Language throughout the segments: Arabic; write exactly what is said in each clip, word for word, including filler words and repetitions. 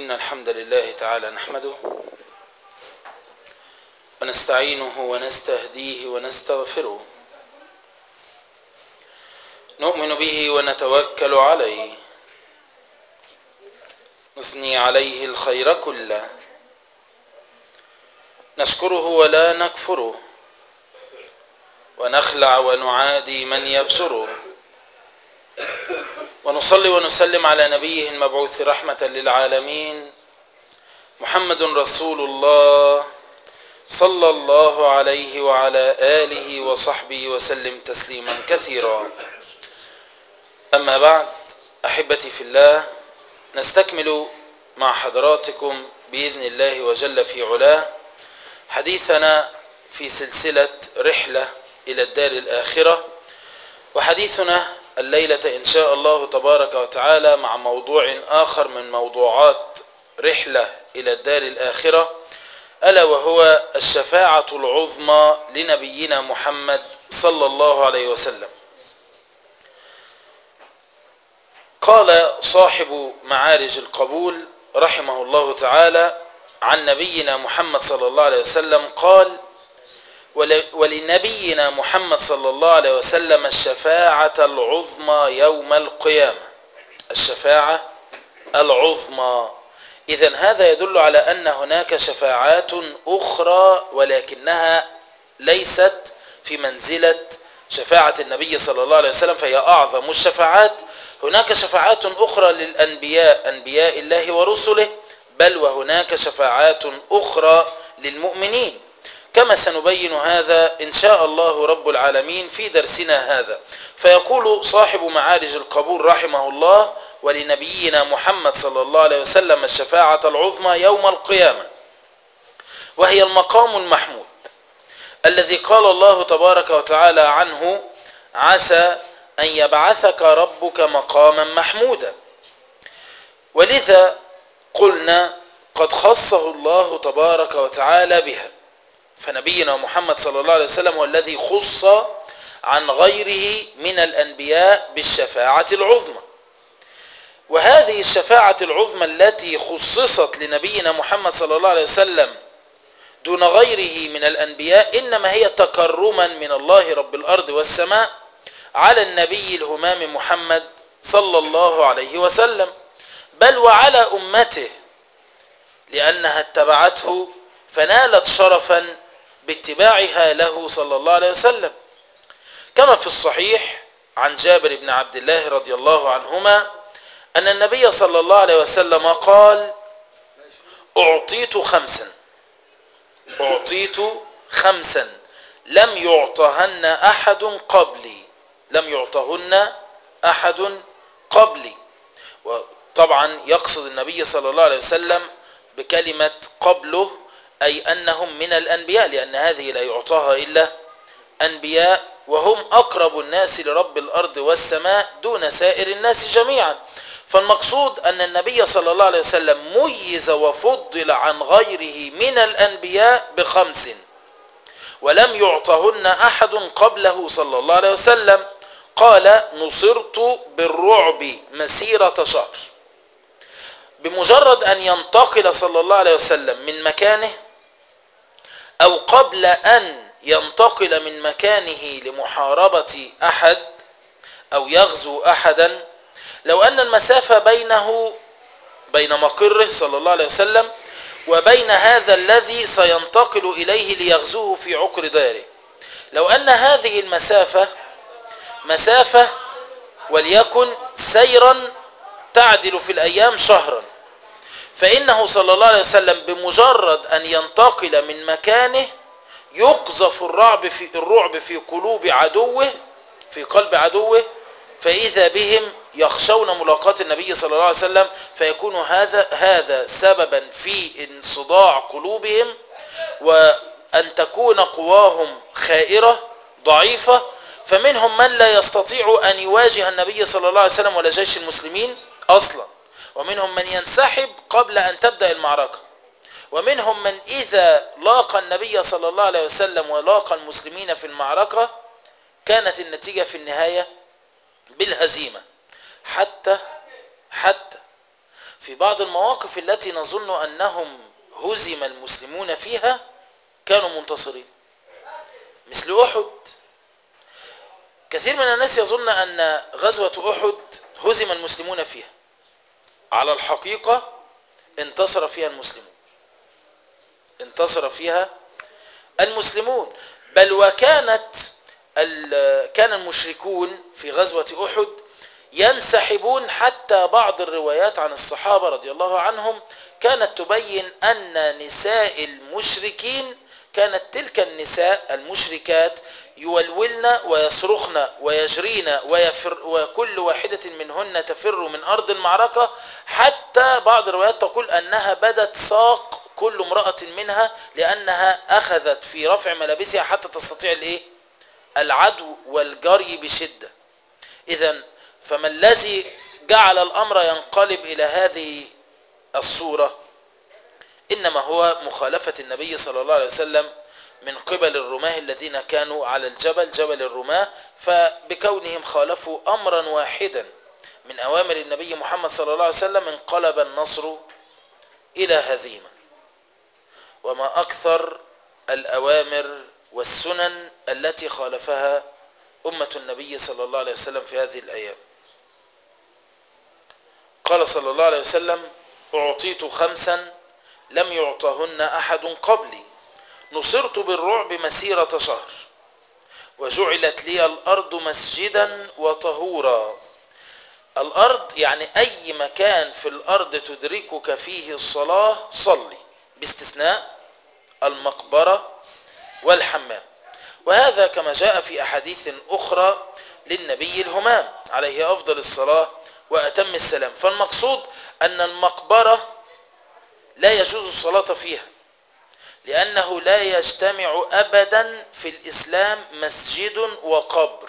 إن الحمد لله تعالى نحمده ونستعينه ونستهديه ونستغفره، نؤمن به ونتوكل عليه، نثني عليه الخير كله، نشكره ولا نكفره، ونخلع ونعادي من يبصره، ونصلي ونسلم على نبيه المبعوث رحمة للعالمين محمد رسول الله صلى الله عليه وعلى آله وصحبه وسلم تسليما كثيرا. أما بعد، أحبتي في الله، نستكمل مع حضراتكم بإذن الله وجل في علاه حديثنا في سلسلة رحلة إلى الدار الآخرة، وحديثنا الليلة إن شاء الله تبارك وتعالى مع موضوع آخر من موضوعات رحلة إلى الدار الآخرة، ألا وهو الشفاعة العظمى لنبينا محمد صلى الله عليه وسلم. قال صاحب معارج القبول رحمه الله تعالى عن نبينا محمد صلى الله عليه وسلم قال: ولنبينا محمد صلى الله عليه وسلم الشفاعة العظمى يوم القيامة. الشفاعة العظمى، إذن هذا يدل على أن هناك شفاعات أخرى ولكنها ليست في منزلة شفاعة النبي صلى الله عليه وسلم، فهي أعظم الشفاعات. هناك شفاعات أخرى للأنبياء، أنبياء الله ورسله، بل وهناك شفاعات أخرى للمؤمنين، كما سنبين هذا إن شاء الله رب العالمين في درسنا هذا. فيقول صاحب معارج القبول رحمه الله: ولنبينا محمد صلى الله عليه وسلم الشفاعة العظمى يوم القيامة، وهي المقام المحمود الذي قال الله تبارك وتعالى عنه: عسى أن يبعثك ربك مقاما محمودا. ولذا قلنا قد خصه الله تبارك وتعالى بها، فنبينا محمد صلى الله عليه وسلم هو الذي خص عن غيره من الأنبياء بالشفاعة العظمى. وهذه الشفاعة العظمى التي خصصت لنبينا محمد صلى الله عليه وسلم دون غيره من الأنبياء إنما هي تكرما من الله رب الأرض والسماء على النبي الهمام محمد صلى الله عليه وسلم، بل وعلى أمته، لأنها اتبعته فنالت شرفا باتباعها له صلى الله عليه وسلم، كما في الصحيح عن جابر بن عبد الله رضي الله عنهما أن النبي صلى الله عليه وسلم قال: أعطيت خمسا أعطيت خمسا لم يعطهن أحد قبلي لم يعطهن أحد قبلي. وطبعا يقصد النبي صلى الله عليه وسلم بكلمة قبله أي أنهم من الأنبياء، لأن هذه لا يعطاها إلا أنبياء، وهم أقرب الناس لرب الأرض والسماء دون سائر الناس جميعا. فالمقصود أن النبي صلى الله عليه وسلم ميز وفضل عن غيره من الأنبياء بخمس ولم يعطهن أحد قبله صلى الله عليه وسلم. قال: نصرت بالرعب مسيرة شهر. بمجرد أن ينتقل صلى الله عليه وسلم من مكانه أو قبل أن ينتقل من مكانه لمحاربة أحد أو يغزو أحدا، لو أن المسافة بينه بين مقره صلى الله عليه وسلم وبين هذا الذي سينتقل إليه ليغزوه في عقر داره، لو أن هذه المسافة مسافة وليكن سيرا تعدل في الأيام شهرا، فإنه صلى الله عليه وسلم بمجرد أن ينتقل من مكانه يقذف الرعب في الرعب في قلوب عدوه في قلب عدوه، فإذا بهم يخشون ملاقاة النبي صلى الله عليه وسلم، فيكون هذا هذا سببا في انصداع قلوبهم وأن تكون قواهم خائرة ضعيفة، فمنهم من لا يستطيع أن يواجه النبي صلى الله عليه وسلم ولا جيش المسلمين أصلا، ومنهم من ينسحب قبل أن تبدأ المعركة، ومنهم من إذا لاقى النبي صلى الله عليه وسلم ولاقى المسلمين في المعركة كانت النتيجة في النهاية بالهزيمة. حتى حتى في بعض المواقف التي نظن أنهم هزم المسلمون فيها كانوا منتصرين، مثل أحد. كثير من الناس يظن أن غزوة أحد هزم المسلمون فيها، على الحقيقة انتصر فيها المسلمون، انتصر فيها المسلمون. بل وكانت كان المشركون في غزوة أحد ينسحبون، حتى بعض الروايات عن الصحابة رضي الله عنهم كانت تبين أن نساء المشركين، كانت تلك النساء المشركات يولولن ويصرخن ويجرين ويفر، وكل واحدة منهن تفر من أرض المعركة، حتى بعض الروايات تقول أنها بدت ساق كل امرأة منها، لأنها أخذت في رفع ملابسها حتى تستطيع الإيه؟ العدو والجري بشدة. إذن فما الذي جعل الأمر ينقلب إلى هذه الصورة؟ إنما هو مخالفة النبي صلى الله عليه وسلم من قبل الرماة الذين كانوا على الجبل، جبل الرماة، فبكونهم خالفوا أمرا واحدا من أوامر النبي محمد صلى الله عليه وسلم انقلب النصر إلى هزيمة. وما أكثر الأوامر والسنن التي خالفها أمة النبي صلى الله عليه وسلم في هذه الأيام. قال صلى الله عليه وسلم: أعطيت خمسا لم يعطهن أحد قبلي، نصرت بالرعب مسيرة شهر، وجعلت لي الأرض مسجدا وطهورا. الأرض يعني أي مكان في الأرض تدركك فيه الصلاة صلي، باستثناء المقبرة والحمام. وهذا كما جاء في أحاديث أخرى للنبي الهمام عليه أفضل الصلاة وأتم السلام. فالمقصود أن المقبرة لا يجوز الصلاة فيها، لأنه لا يجتمع أبدا في الإسلام مسجد وقبر،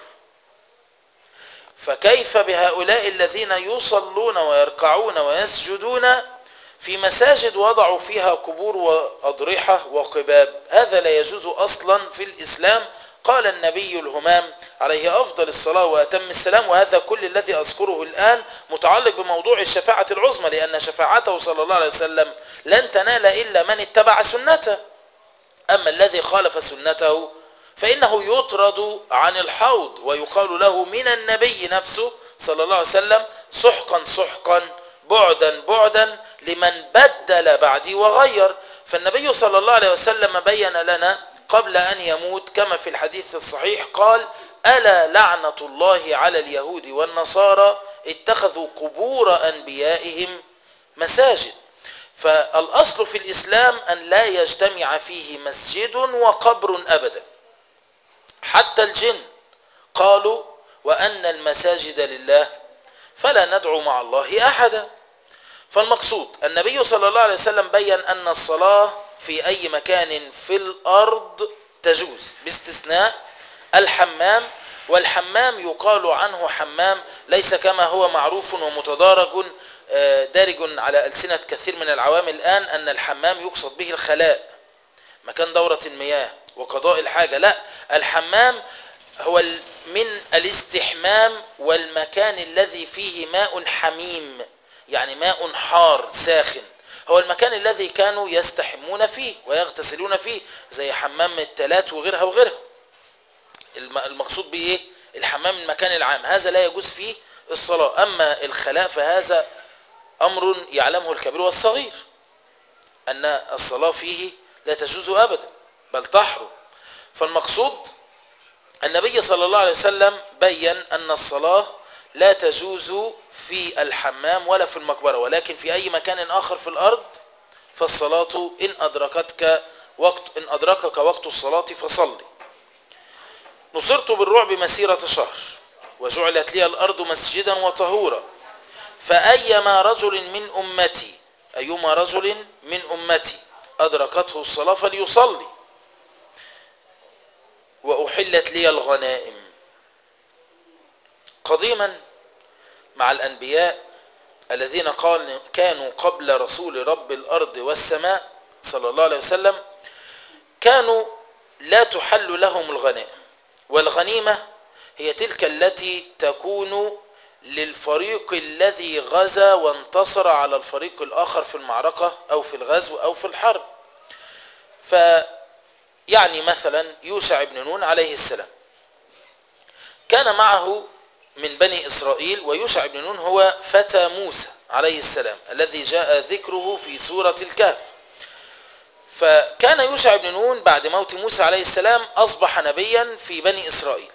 فكيف بهؤلاء الذين يصلون ويركعون ويسجدون في مساجد وضعوا فيها قبور وأضرحة وقباب؟ هذا لا يجوز أصلا في الإسلام. قال النبي الهمام عليه أفضل الصلاة وأتم السلام، وهذا كل الذي أذكره الآن متعلق بموضوع الشفاعة العظمى، لأن شفاعته صلى الله عليه وسلم لن تنال إلا من اتبع سنته، أما الذي خالف سنته فإنه يطرد عن الحوض، ويقال له من النبي نفسه صلى الله عليه وسلم: سحقا سحقا بعدا بعدا لمن بدل بعدي وغير. فالنبي صلى الله عليه وسلم بين لنا قبل أن يموت كما في الحديث الصحيح قال: ألا لعنة الله على اليهود والنصارى اتخذوا قبور أنبيائهم مساجد. فالأصل في الإسلام أن لا يجتمع فيه مسجد وقبر أبدا. حتى الجن قالوا: وأن المساجد لله فلا ندعو مع الله أحدا. فالمقصود النبي صلى الله عليه وسلم بيّن أن الصلاة في أي مكان في الأرض تجوز باستثناء الحمام. والحمام يقال عنه حمام ليس كما هو معروف ومتدارج دارج على ألسنة كثير من العوام الآن أن الحمام يقصد به الخلاء، مكان دورة المياه وقضاء الحاجة. لا، الحمام هو من الاستحمام والمكان الذي فيه ماء حميم، يعني ماء حار ساخن، هو المكان الذي كانوا يستحمون فيه ويغتسلون فيه، زي حمام التلات وغيرها وغيرها. المقصود بإيه؟ الحمام المكان العام، هذا لا يجوز فيه الصلاة. أما الخلاء فهذا أمر يعلمه الكبير والصغير، أن الصلاة فيه لا تجوز أبدا بل تحرم. فالمقصود النبي صلى الله عليه وسلم بيّن أن الصلاة لا تجوز في الحمام ولا في المقبرة، ولكن في أي مكان آخر في الأرض فالصلاة إن أدركتك وقت إن أدركك وقت الصلاة فصلي. نصرت بالرعب مسيرة شهر، وجعلت لي الأرض مسجدا وطهورا، فأيما رجل من أمتي أيما رجل من أمتي أدركته الصلاة فليصلي، وأحلت لي الغنائم. قديما مع الأنبياء الذين كانوا قبل رسول رب الأرض والسماء صلى الله عليه وسلم كانوا لا تحل لهم الغنائم، والغنيمة هي تلك التي تكون للفريق الذي غزا وانتصر على الفريق الآخر في المعركة أو في الغزو أو في الحرب. فيعني مثلا يوشع بن نون عليه السلام كان معه من بني إسرائيل، ويوشع بن نون هو فتى موسى عليه السلام الذي جاء ذكره في سورة الكهف. فكان يوشع بن نون بعد موت موسى عليه السلام أصبح نبيا في بني إسرائيل،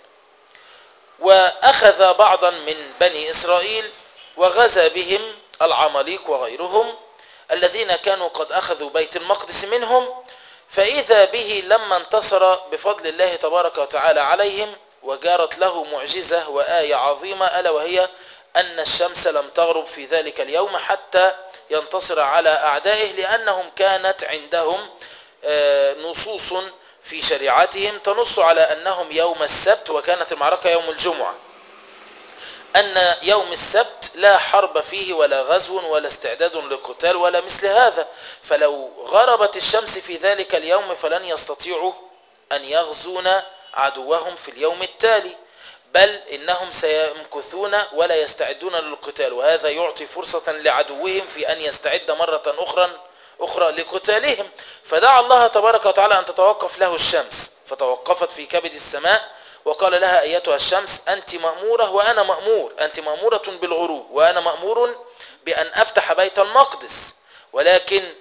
وأخذ بعضا من بني إسرائيل وغزا بهم العماليق وغيرهم الذين كانوا قد أخذوا بيت المقدس منهم. فإذا به لما انتصر بفضل الله تبارك وتعالى عليهم، وجارت له معجزة وآية عظيمة، ألا وهي أن الشمس لم تغرب في ذلك اليوم حتى ينتصر على أعدائه، لأنهم كانت عندهم نصوص في شريعتهم تنص على أنهم يوم السبت، وكانت المعركة يوم الجمعة، أن يوم السبت لا حرب فيه ولا غزو ولا استعداد للقتال ولا مثل هذا. فلو غربت الشمس في ذلك اليوم فلن يستطيعوا أن يغزون عدوهم في اليوم التالي، بل إنهم سيمكثون ولا يستعدون للقتال، وهذا يعطي فرصة لعدوهم في أن يستعد مرة أخرى أخرى لقتالهم. فدعا الله تبارك وتعالى أن تتوقف له الشمس، فتوقفت في كبد السماء، وقال لها أيتها الشمس أنت مأمورة وأنا مأمور، أنت مأمورة بالغروب وأنا مأمور بأن أفتح بيت المقدس، ولكن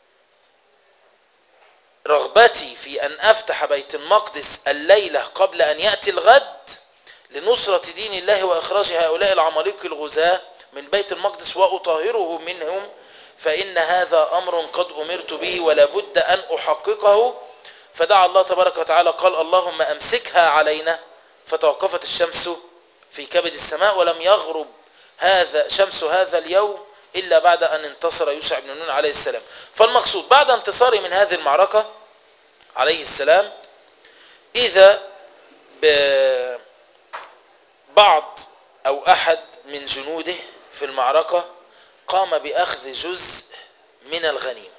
رغبتي في أن أفتح بيت المقدس الليلة قبل أن يأتي الغد لنصرة دين الله وإخراج هؤلاء العماليق الغزاة من بيت المقدس وأطهره منهم، فإن هذا أمر قد أمرت به ولا بد أن أحققه. فدعا الله تبارك وتعالى قال اللهم أمسكها علينا، فتوقفت الشمس في كبد السماء ولم يغرب هذا شمس هذا اليوم إلا بعد أن انتصر يوشع بن نون عليه السلام. فالمقصود بعد انتصاره من هذه المعركة عليه السلام، إذا ببعض أو أحد من جنوده في المعركة قام بأخذ جزء من الغنيمة،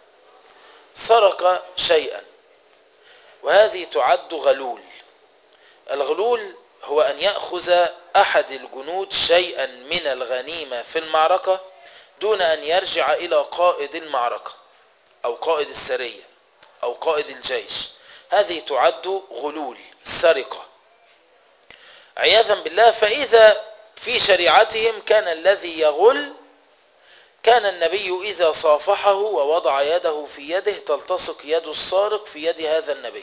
سرق شيئا، وهذه تعد غلول. الغلول هو أن يأخذ أحد الجنود شيئا من الغنيمة في المعركة دون أن يرجع إلى قائد المعركة أو قائد السرية أو قائد الجيش، هذه تعد غلول، سرقة عياذا بالله. فإذا في شريعتهم كان الذي يغل كان النبي إذا صافحه ووضع يده في يده تلتصق يد السارق في يد هذا النبي،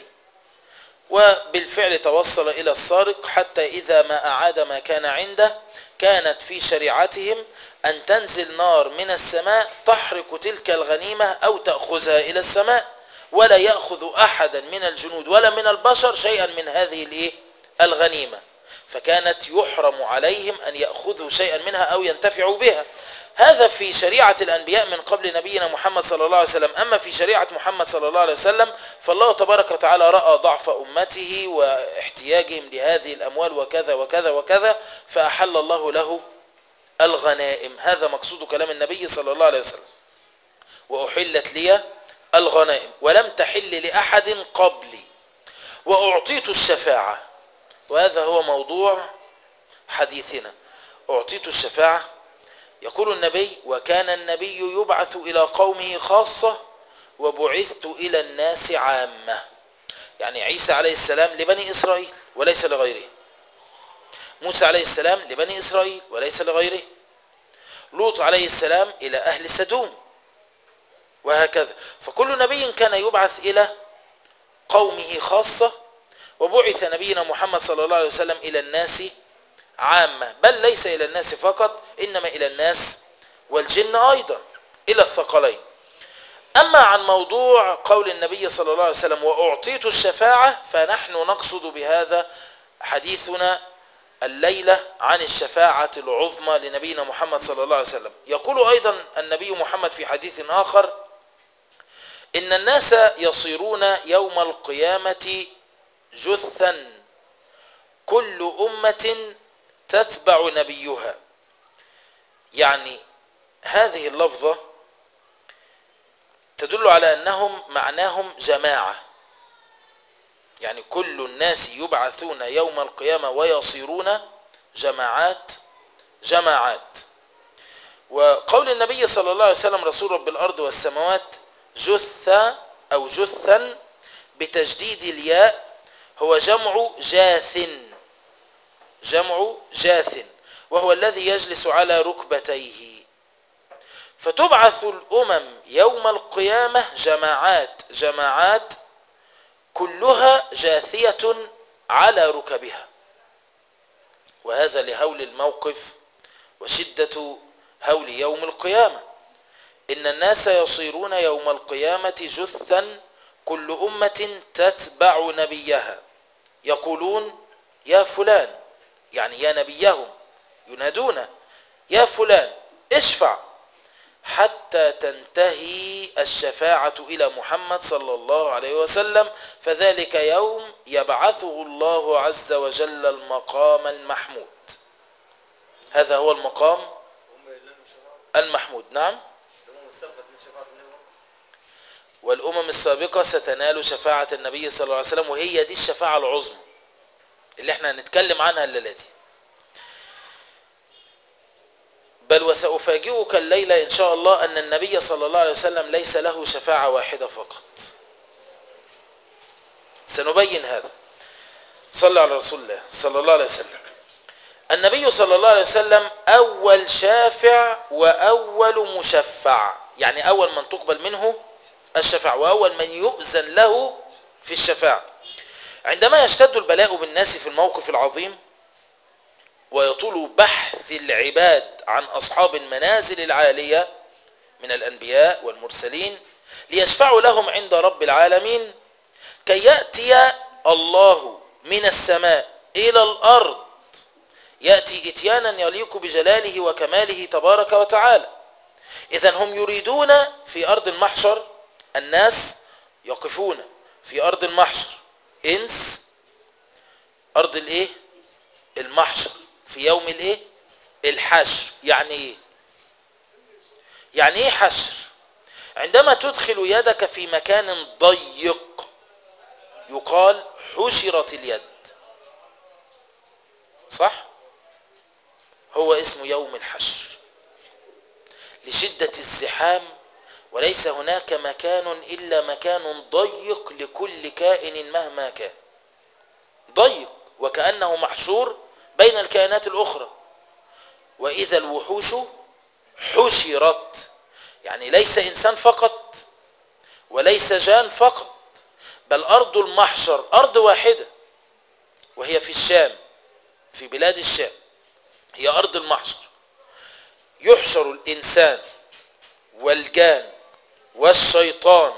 وبالفعل توصل إلى السارق حتى إذا ما أعاد ما كان عنده كانت في شريعتهم أن تنزل نار من السماء تحرق تلك الغنيمة أو تأخذها إلى السماء، ولا يأخذ أحدا من الجنود ولا من البشر شيئا من هذه الغنيمة، فكانت يحرم عليهم أن يأخذوا شيئا منها أو ينتفعوا بها. هذا في شريعة الأنبياء من قبل نبينا محمد صلى الله عليه وسلم. أما في شريعة محمد صلى الله عليه وسلم فالله تبارك وتعالى رأى ضعف أمته واحتياجهم لهذه الأموال وكذا وكذا وكذا، فأحل الله له الغنائم. هذا مقصود كلام النبي صلى الله عليه وسلم، وأحلت لي الغنائم ولم تحل لأحد قبلي وأعطيت الشفاعة، وهذا هو موضوع حديثنا. أعطيت الشفاعة، يقول النبي وكان النبي يبعث إلى قومه خاصة وبعثت إلى الناس عامة، يعني عيسى عليه السلام لبني إسرائيل وليس لغيره، موسى عليه السلام لبني إسرائيل وليس لغيره، لوط عليه السلام إلى أهل سدوم، وهكذا. فكل نبي كان يبعث إلى قومه خاصة، وبعث نبينا محمد صلى الله عليه وسلم إلى الناس عامة، بل ليس إلى الناس فقط إنما إلى الناس والجن أيضا، إلى الثقلين. أما عن موضوع قول النبي صلى الله عليه وسلم وأعطيت الشفاعة، فنحن نقصد بهذا حديثنا الليلة عن الشفاعة العظمى لنبينا محمد صلى الله عليه وسلم. يقول أيضا النبي محمد في حديث آخر إن الناس يصيرون يوم القيامة جثا كل أمة تتبع نبيها، يعني هذه اللفظة تدل على أنهم معناهم جماعة، يعني كل الناس يبعثون يوم القيامة ويصيرون جماعات جماعات. وقول النبي صلى الله عليه وسلم رسول رب الأرض والسماوات جثة أو جثا بتجديد الياء هو جمع جاث، جمع جاث، وهو الذي يجلس على ركبتيه. فتبعث الأمم يوم القيامة جماعات جماعات كلها جاثية على ركبها، وهذا لهول الموقف وشدة هول يوم القيامة. إن الناس يصيرون يوم القيامة جثا كل أمة تتبع نبيها، يقولون يا فلان، يعني يا نبيهم، ينادون يا فلان اشفع، حتى تنتهي الشفاعة إلى محمد صلى الله عليه وسلم، فذلك يوم يبعثه الله عز وجل المقام المحمود. هذا هو المقام المحمود. نعم. والأمم السابقة ستنال شفاعة النبي صلى الله عليه وسلم، وهي دي الشفاعة العظمى اللي احنا هنتكلم عنها الليلة دي. بل وسأفاجئك الليلة إن شاء الله أن النبي صلى الله عليه وسلم ليس له شفاعة واحدة فقط. سنبين هذا. صلى على رسول الله صلى الله عليه وسلم. النبي صلى الله عليه وسلم أول شافع وأول مشفع، يعني أول من تقبل منه الشفاعة وأول من يؤذن له في الشفاعة. عندما يشتد البلاء بالناس في الموقف العظيم ويطول بحث العباد عن أصحاب المنازل العالية من الأنبياء والمرسلين ليشفعوا لهم عند رب العالمين، كي يأتي الله من السماء إلى الأرض، يأتي إتيانا يليق بجلاله وكماله تبارك وتعالى. إذن هم يريدون في أرض المحشر، الناس يقفون في أرض المحشر، إنس أرض الإيه؟ المحشر في يوم الإيه؟ الحشر. يعني إيه؟ يعني إيه حشر؟ عندما تدخل يدك في مكان ضيق يقال حشرت اليد، صح؟ هو اسمه يوم الحشر لشدة الزحام، وليس هناك مكان إلا مكان ضيق لكل كائن مهما كان، ضيق وكأنه محشور بين الكائنات الأخرى. وإذا الوحوش حشرت، يعني ليس إنسان فقط وليس جان فقط، بل أرض المحشر أرض واحدة وهي في الشام، في بلاد الشام، هي أرض المحشر. يحشر الإنسان والجان والشيطان،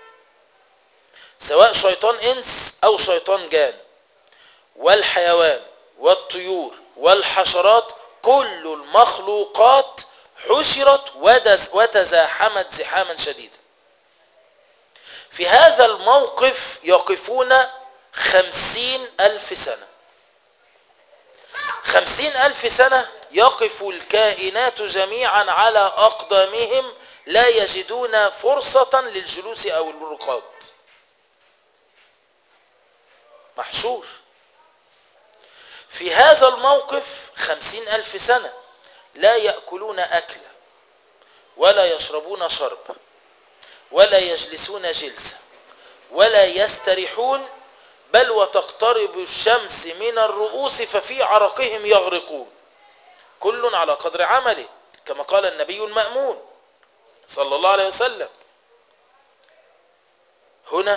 سواء شيطان إنس أو شيطان جان، والحيوان والطيور والحشرات، كل المخلوقات حشرت وتزاحمت زحاما شديدا. في هذا الموقف يقفون خمسين ألف سنة، خمسين ألف سنة يقف الكائنات جميعا على أقدامهم لا يجدون فرصة للجلوس أو الركود، محشور في هذا الموقف خمسين ألف سنة، لا يأكلون أكلا ولا يشربون شربا ولا يجلسون جلسة ولا يستريحون، بل وتقترب الشمس من الرؤوس ففي عرقهم يغرقون، كل على قدر عمله، كما قال النبي المأمون صلى الله عليه وسلم. هنا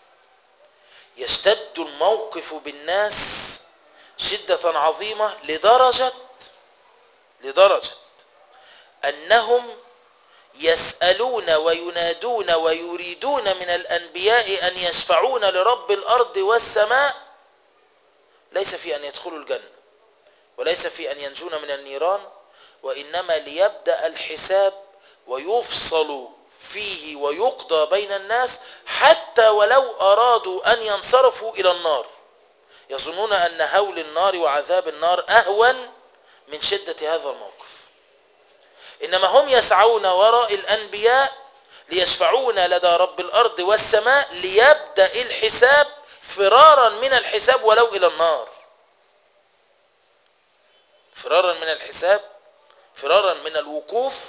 يشتد الموقف بالناس شدة عظيمة لدرجة لدرجة أنهم يسألون وينادون ويريدون من الأنبياء أن يشفعون لرب الأرض والسماء، ليس في أن يدخلوا الجنة وليس في أن ينجون من النيران، وإنما ليبدأ الحساب ويفصل فيه ويقضى بين الناس، حتى ولو أرادوا أن ينصرفوا إلى النار يظنون أن هول النار وعذاب النار أهون من شدة هذا الموقف، إنما هم يسعون وراء الأنبياء ليشفعون لدى رب الأرض والسماء ليبدأ الحساب فرارا من الحساب ولو إلى النار، فرارا من الحساب فرارا من الوقوف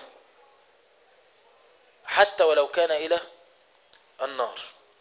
حتى ولو كان إلى النار.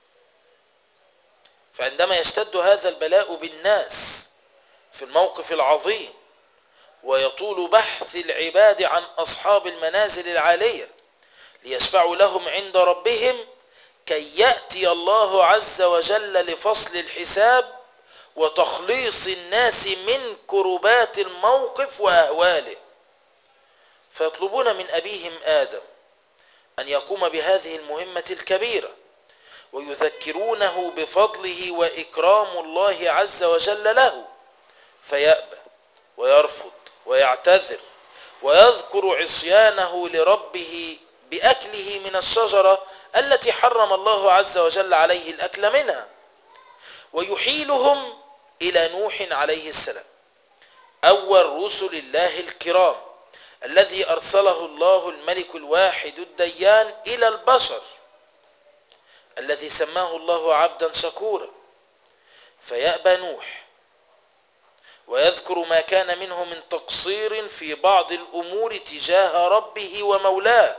فعندما يشتد هذا البلاء بالناس في الموقف العظيم ويطول بحث العباد عن أصحاب المنازل العالية ليشفعوا لهم عند ربهم كي يأتي الله عز وجل لفصل الحساب وتخليص الناس من كربات الموقف وأهواله، فيطلبون من أبيهم آدم أن يقوم بهذه المهمة الكبيرة ويذكرونه بفضله وإكرام الله عز وجل له، فيأبى ويرفض ويعتذر ويذكر عصيانه لربه بأكله من الشجرة التي حرم الله عز وجل عليه الأكل منها، ويحيلهم إلى نوح عليه السلام أول رسل الله الكرام الذي أرسله الله الملك الواحد الديان إلى البشر، الذي سماه الله عبدا شكورا. فيأبى نوح ويذكر ما كان منه من تقصير في بعض الأمور تجاه ربه ومولاه،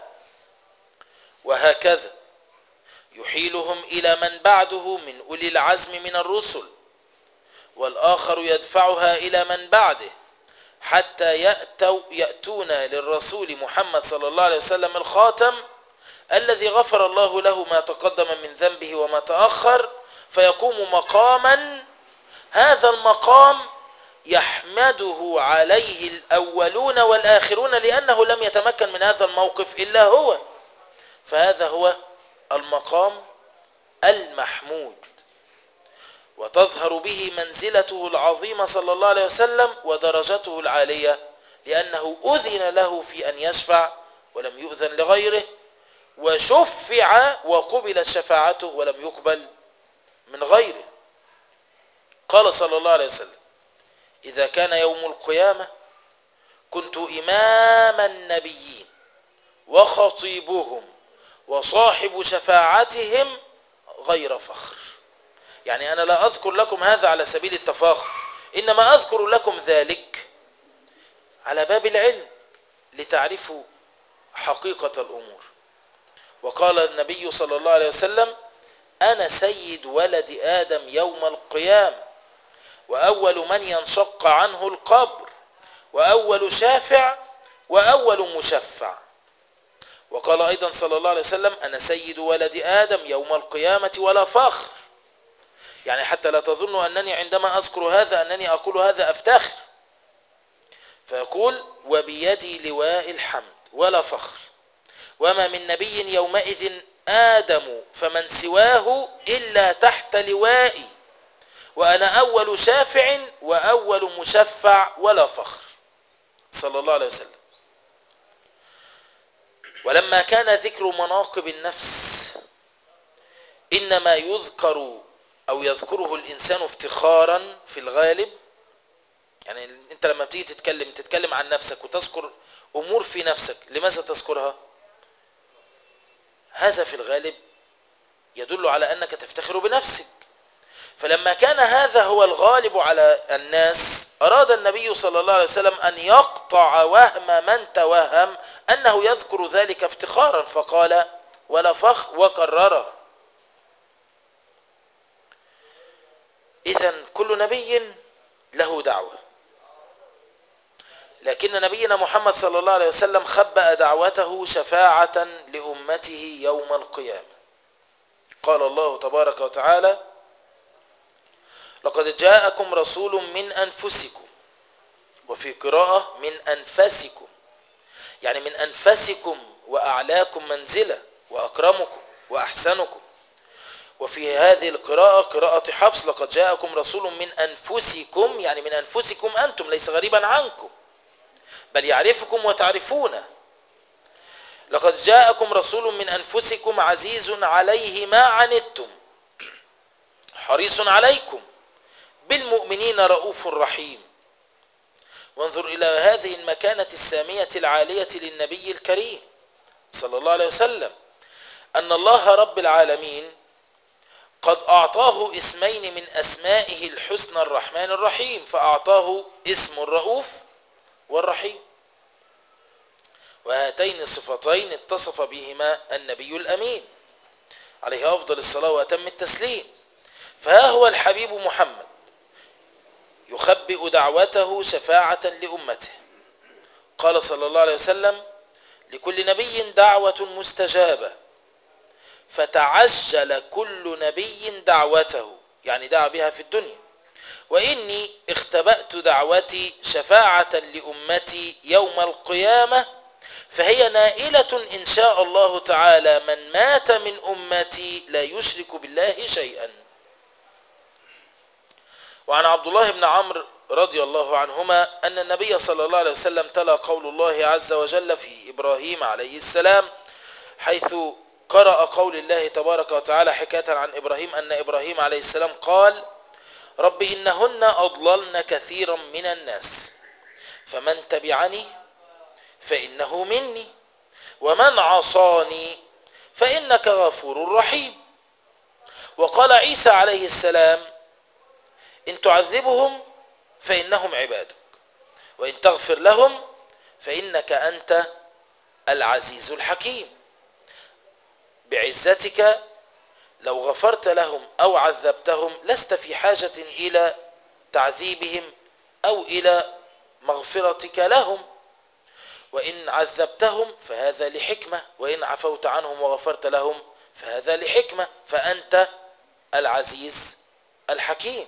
وهكذا يحيلهم إلى من بعده من أولي العزم من الرسل، والآخر يدفعها إلى من بعده حتى يأتوا يأتون للرسول محمد صلى الله عليه وسلم الخاتم الذي غفر الله له ما تقدم من ذنبه وما تأخر، فيقوم مقاما هذا المقام يحمده عليه الأولون والآخرون لأنه لم يتمكن من هذا الموقف إلا هو، فهذا هو المقام المحمود، وتظهر به منزلته العظيمة صلى الله عليه وسلم ودرجته العالية لأنه أذن له في أن يشفع ولم يؤذن لغيره، وشفع وقبلت شفاعته ولم يقبل من غيره. قال صلى الله عليه وسلم: إذا كان يوم القيامة كنت إمام النبيين وخطيبهم وصاحب شفاعتهم غير فخر. يعني أنا لا أذكر لكم هذا على سبيل التفاخر، إنما أذكر لكم ذلك على باب العلم لتعرفوا حقيقة الأمور. وقال النبي صلى الله عليه وسلم: أنا سيد ولد آدم يوم القيامة وأول من ينشق عنه القبر وأول شافع وأول مشفع. وقال أيضا صلى الله عليه وسلم: أنا سيد ولد آدم يوم القيامة ولا فخر. يعني حتى لا تظنوا أنني عندما أذكر هذا أنني أقول هذا أفتخر. فيقول: وبيدي لواء الحمد ولا فخر، وما من نبي يومئذ آدم فمن سواه إلا تحت لوائي، وأنا أول شافع وأول مشفع ولا فخر، صلى الله عليه وسلم. ولما كان ذكر مناقب النفس إنما يذكر أو يذكره الإنسان افتخارا في الغالب، يعني أنت لما بتيجي تتكلم تتكلم عن نفسك وتذكر أمور في نفسك، لماذا تذكرها؟ هذا في الغالب يدل على أنك تفتخر بنفسك. فلما كان هذا هو الغالب على الناس أراد النبي صلى الله عليه وسلم أن يقطع وهم من توهم أنه يذكر ذلك افتخارا، فقال: ولا فخر، وكرره. إذن كل نبي له دعوة، لكن نبينا محمد صلى الله عليه وسلم خبأ دعوته شفاعة لأمته يوم القيامة. قال الله تبارك وتعالى: لقد جاءكم رسول من أنفسكم، وفي قراءة من أنفسكم، يعني من أنفسكم وأعلاكم منزلة وأكرمكم وأحسنكم. وفي هذه القراءة قراءة حفص: لقد جاءكم رسول من أنفسكم، يعني من أنفسكم أنتم، ليس غريبا عنكم بل يعرفكم وتعرفونه. لقد جاءكم رسول من أنفسكم عزيز عليه ما عنتم حريص عليكم بالمؤمنين رؤوف رحيم. وانظر إلى هذه المكانة السامية العالية للنبي الكريم صلى الله عليه وسلم، أن الله رب العالمين قد أعطاه اسمين من أسمائه الحسنى الرحمن الرحيم، فأعطاه اسم الرؤوف والرحيم. هاتين الصفتين اتصف بهما النبي الأمين عليه أفضل الصلاة وأتم التسليم. فها هو الحبيب محمد يخبئ دعوته شفاعة لأمته. قال صلى الله عليه وسلم: لكل نبي دعوة مستجابة، فتعجل كل نبي دعوته، يعني دعا بها في الدنيا، وإني اختبأت دعوتي شفاعة لأمتي يوم القيامة، فهي نائلة إن شاء الله تعالى من مات من أمتي لا يشرك بالله شيئا. وعن عبد الله بن عمرو رضي الله عنهما أن النبي صلى الله عليه وسلم تلا قول الله عز وجل في إبراهيم عليه السلام، حيث قرأ قول الله تبارك وتعالى حكاية عن إبراهيم أن إبراهيم عليه السلام قال: رب إنهن أضللن كثيرا من الناس، فمن تبعني فإنه مني، ومن عصاني فإنك غفور رحيم. وقال عيسى عليه السلام: إن تعذبهم فإنهم عبادك، وإن تغفر لهم فإنك أنت العزيز الحكيم. بعزتك لو غفرت لهم أو عذبتهم لست في حاجة إلى تعذيبهم أو إلى مغفرتك لهم، وإن عذبتهم فهذا لحكمة، وإن عفوت عنهم وغفرت لهم فهذا لحكمة، فأنت العزيز الحكيم.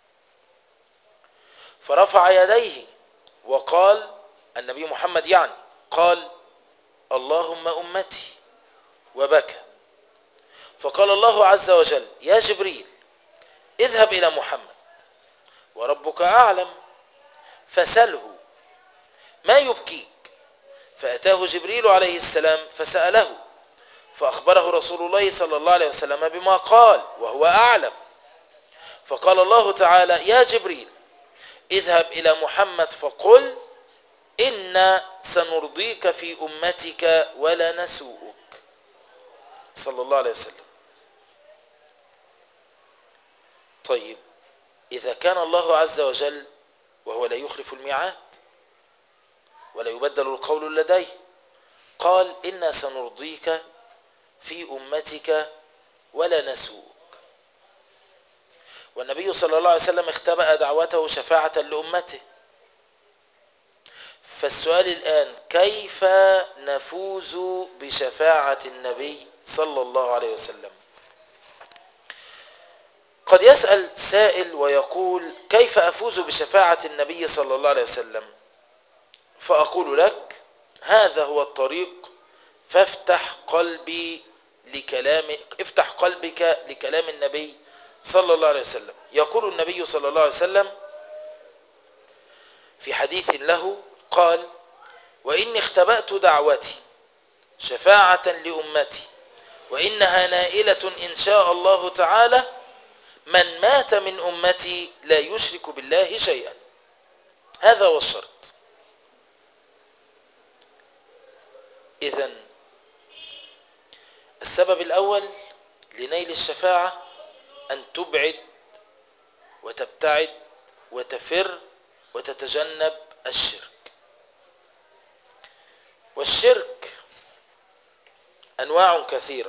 فرفع يديه وقال النبي محمد، يعني قال: اللهم أمتي، وبكى. فقال الله عز وجل: يا جبريل اذهب إلى محمد وربك أعلم فسله ما يبكيك. فأتاه جبريل عليه السلام فسأله، فأخبره رسول الله صلى الله عليه وسلم بما قال وهو أعلم. فقال الله تعالى: يا جبريل اذهب إلى محمد فقل إنا سنرضيك في أمتك ولا نسوءك، صلى الله عليه وسلم. طيب، إذا كان الله عز وجل وهو لا يخلف الميعاد ولا يبدل القول لديه قال: إنا سنرضيك في أمتك ولا نسوءك، والنبي صلى الله عليه وسلم اختبأ دعوته شفاعة لأمته، فالسؤال الآن: كيف نفوز بشفاعة النبي صلى الله عليه وسلم؟ قد يسأل سائل ويقول: كيف أفوز بشفاعة النبي صلى الله عليه وسلم؟ فأقول لك: هذا هو الطريق، فافتح قلبي لكلام افتح قلبك لكلام النبي صلى الله عليه وسلم. يقول النبي صلى الله عليه وسلم في حديث له قال: وإني اختبأت دعوتي شفاعة لأمتي، وإنها نائلة إن شاء الله تعالى من مات من أمتي لا يشرك بالله شيئا. هذا هو الشرط. إذن السبب الأول لنيل الشفاعة أن تبعد وتبتعد وتفر وتتجنب الشرك. والشرك أنواع كثيرة.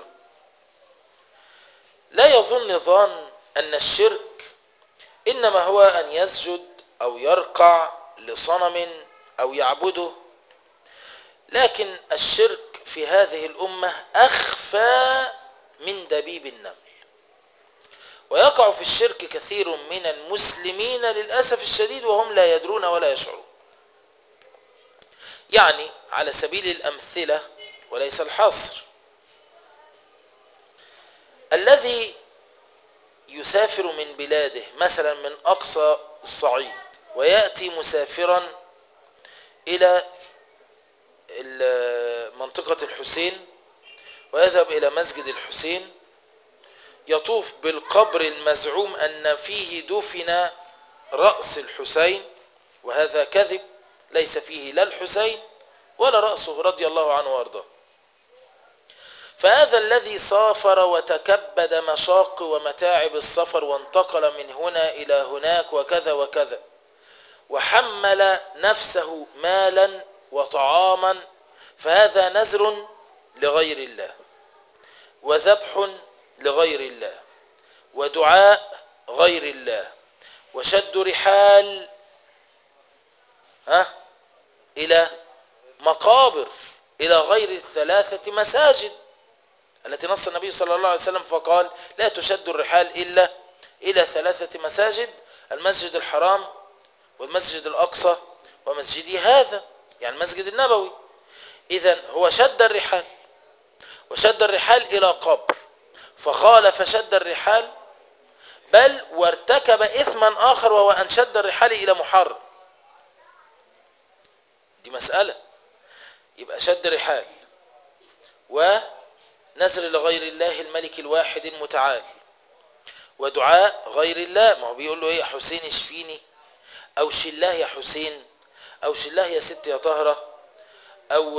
لا يظن ظان أن الشرك إنما هو أن يسجد أو يركع لصنم أو يعبده، لكن الشرك في هذه الأمة أخفى من دبيب النمل، ويقع في الشرك كثير من المسلمين للأسف الشديد وهم لا يدرون ولا يشعرون. يعني على سبيل الأمثلة وليس الحصر، الذي يسافر من بلاده مثلا من أقصى الصعيد ويأتي مسافرا إلى منطقة الحسين ويذهب إلى مسجد الحسين، يطوف بالقبر المزعوم أن فيه دفن رأس الحسين، وهذا كذب، ليس فيه لا الحسين ولا رأسه رضي الله عنه وارضاه. فهذا الذي سافر وتكبد مشاق ومتاعب السفر وانتقل من هنا إلى هناك وكذا وكذا، وحمل نفسه مالا وطعاما فهذا نذر لغير الله، وذبح لغير الله، ودعاء غير الله، وشد رحال ها إلى مقابر، إلى غير الثلاثة مساجد التي نص النبي صلى الله عليه وسلم فقال لا تشد الرحال إلا إلى ثلاثة مساجد: المسجد الحرام، والمسجد الأقصى، ومسجدي هذا، يعني المسجد النبوي. إذن هو شد الرحال، وشد الرحال إلى قبر، فخالف شد الرحال، بل وارتكب إثما آخر وهو أن شد الرحال إلى محرم. دي مسألة. يبقى شد رحال ونذر لغير الله الملك الواحد المتعال، ودعاء غير الله. ما هو بيقول له ايه؟ يا حسين اشفيني، او شلاه يا حسين، او شلاه يا ست يا طهرة، او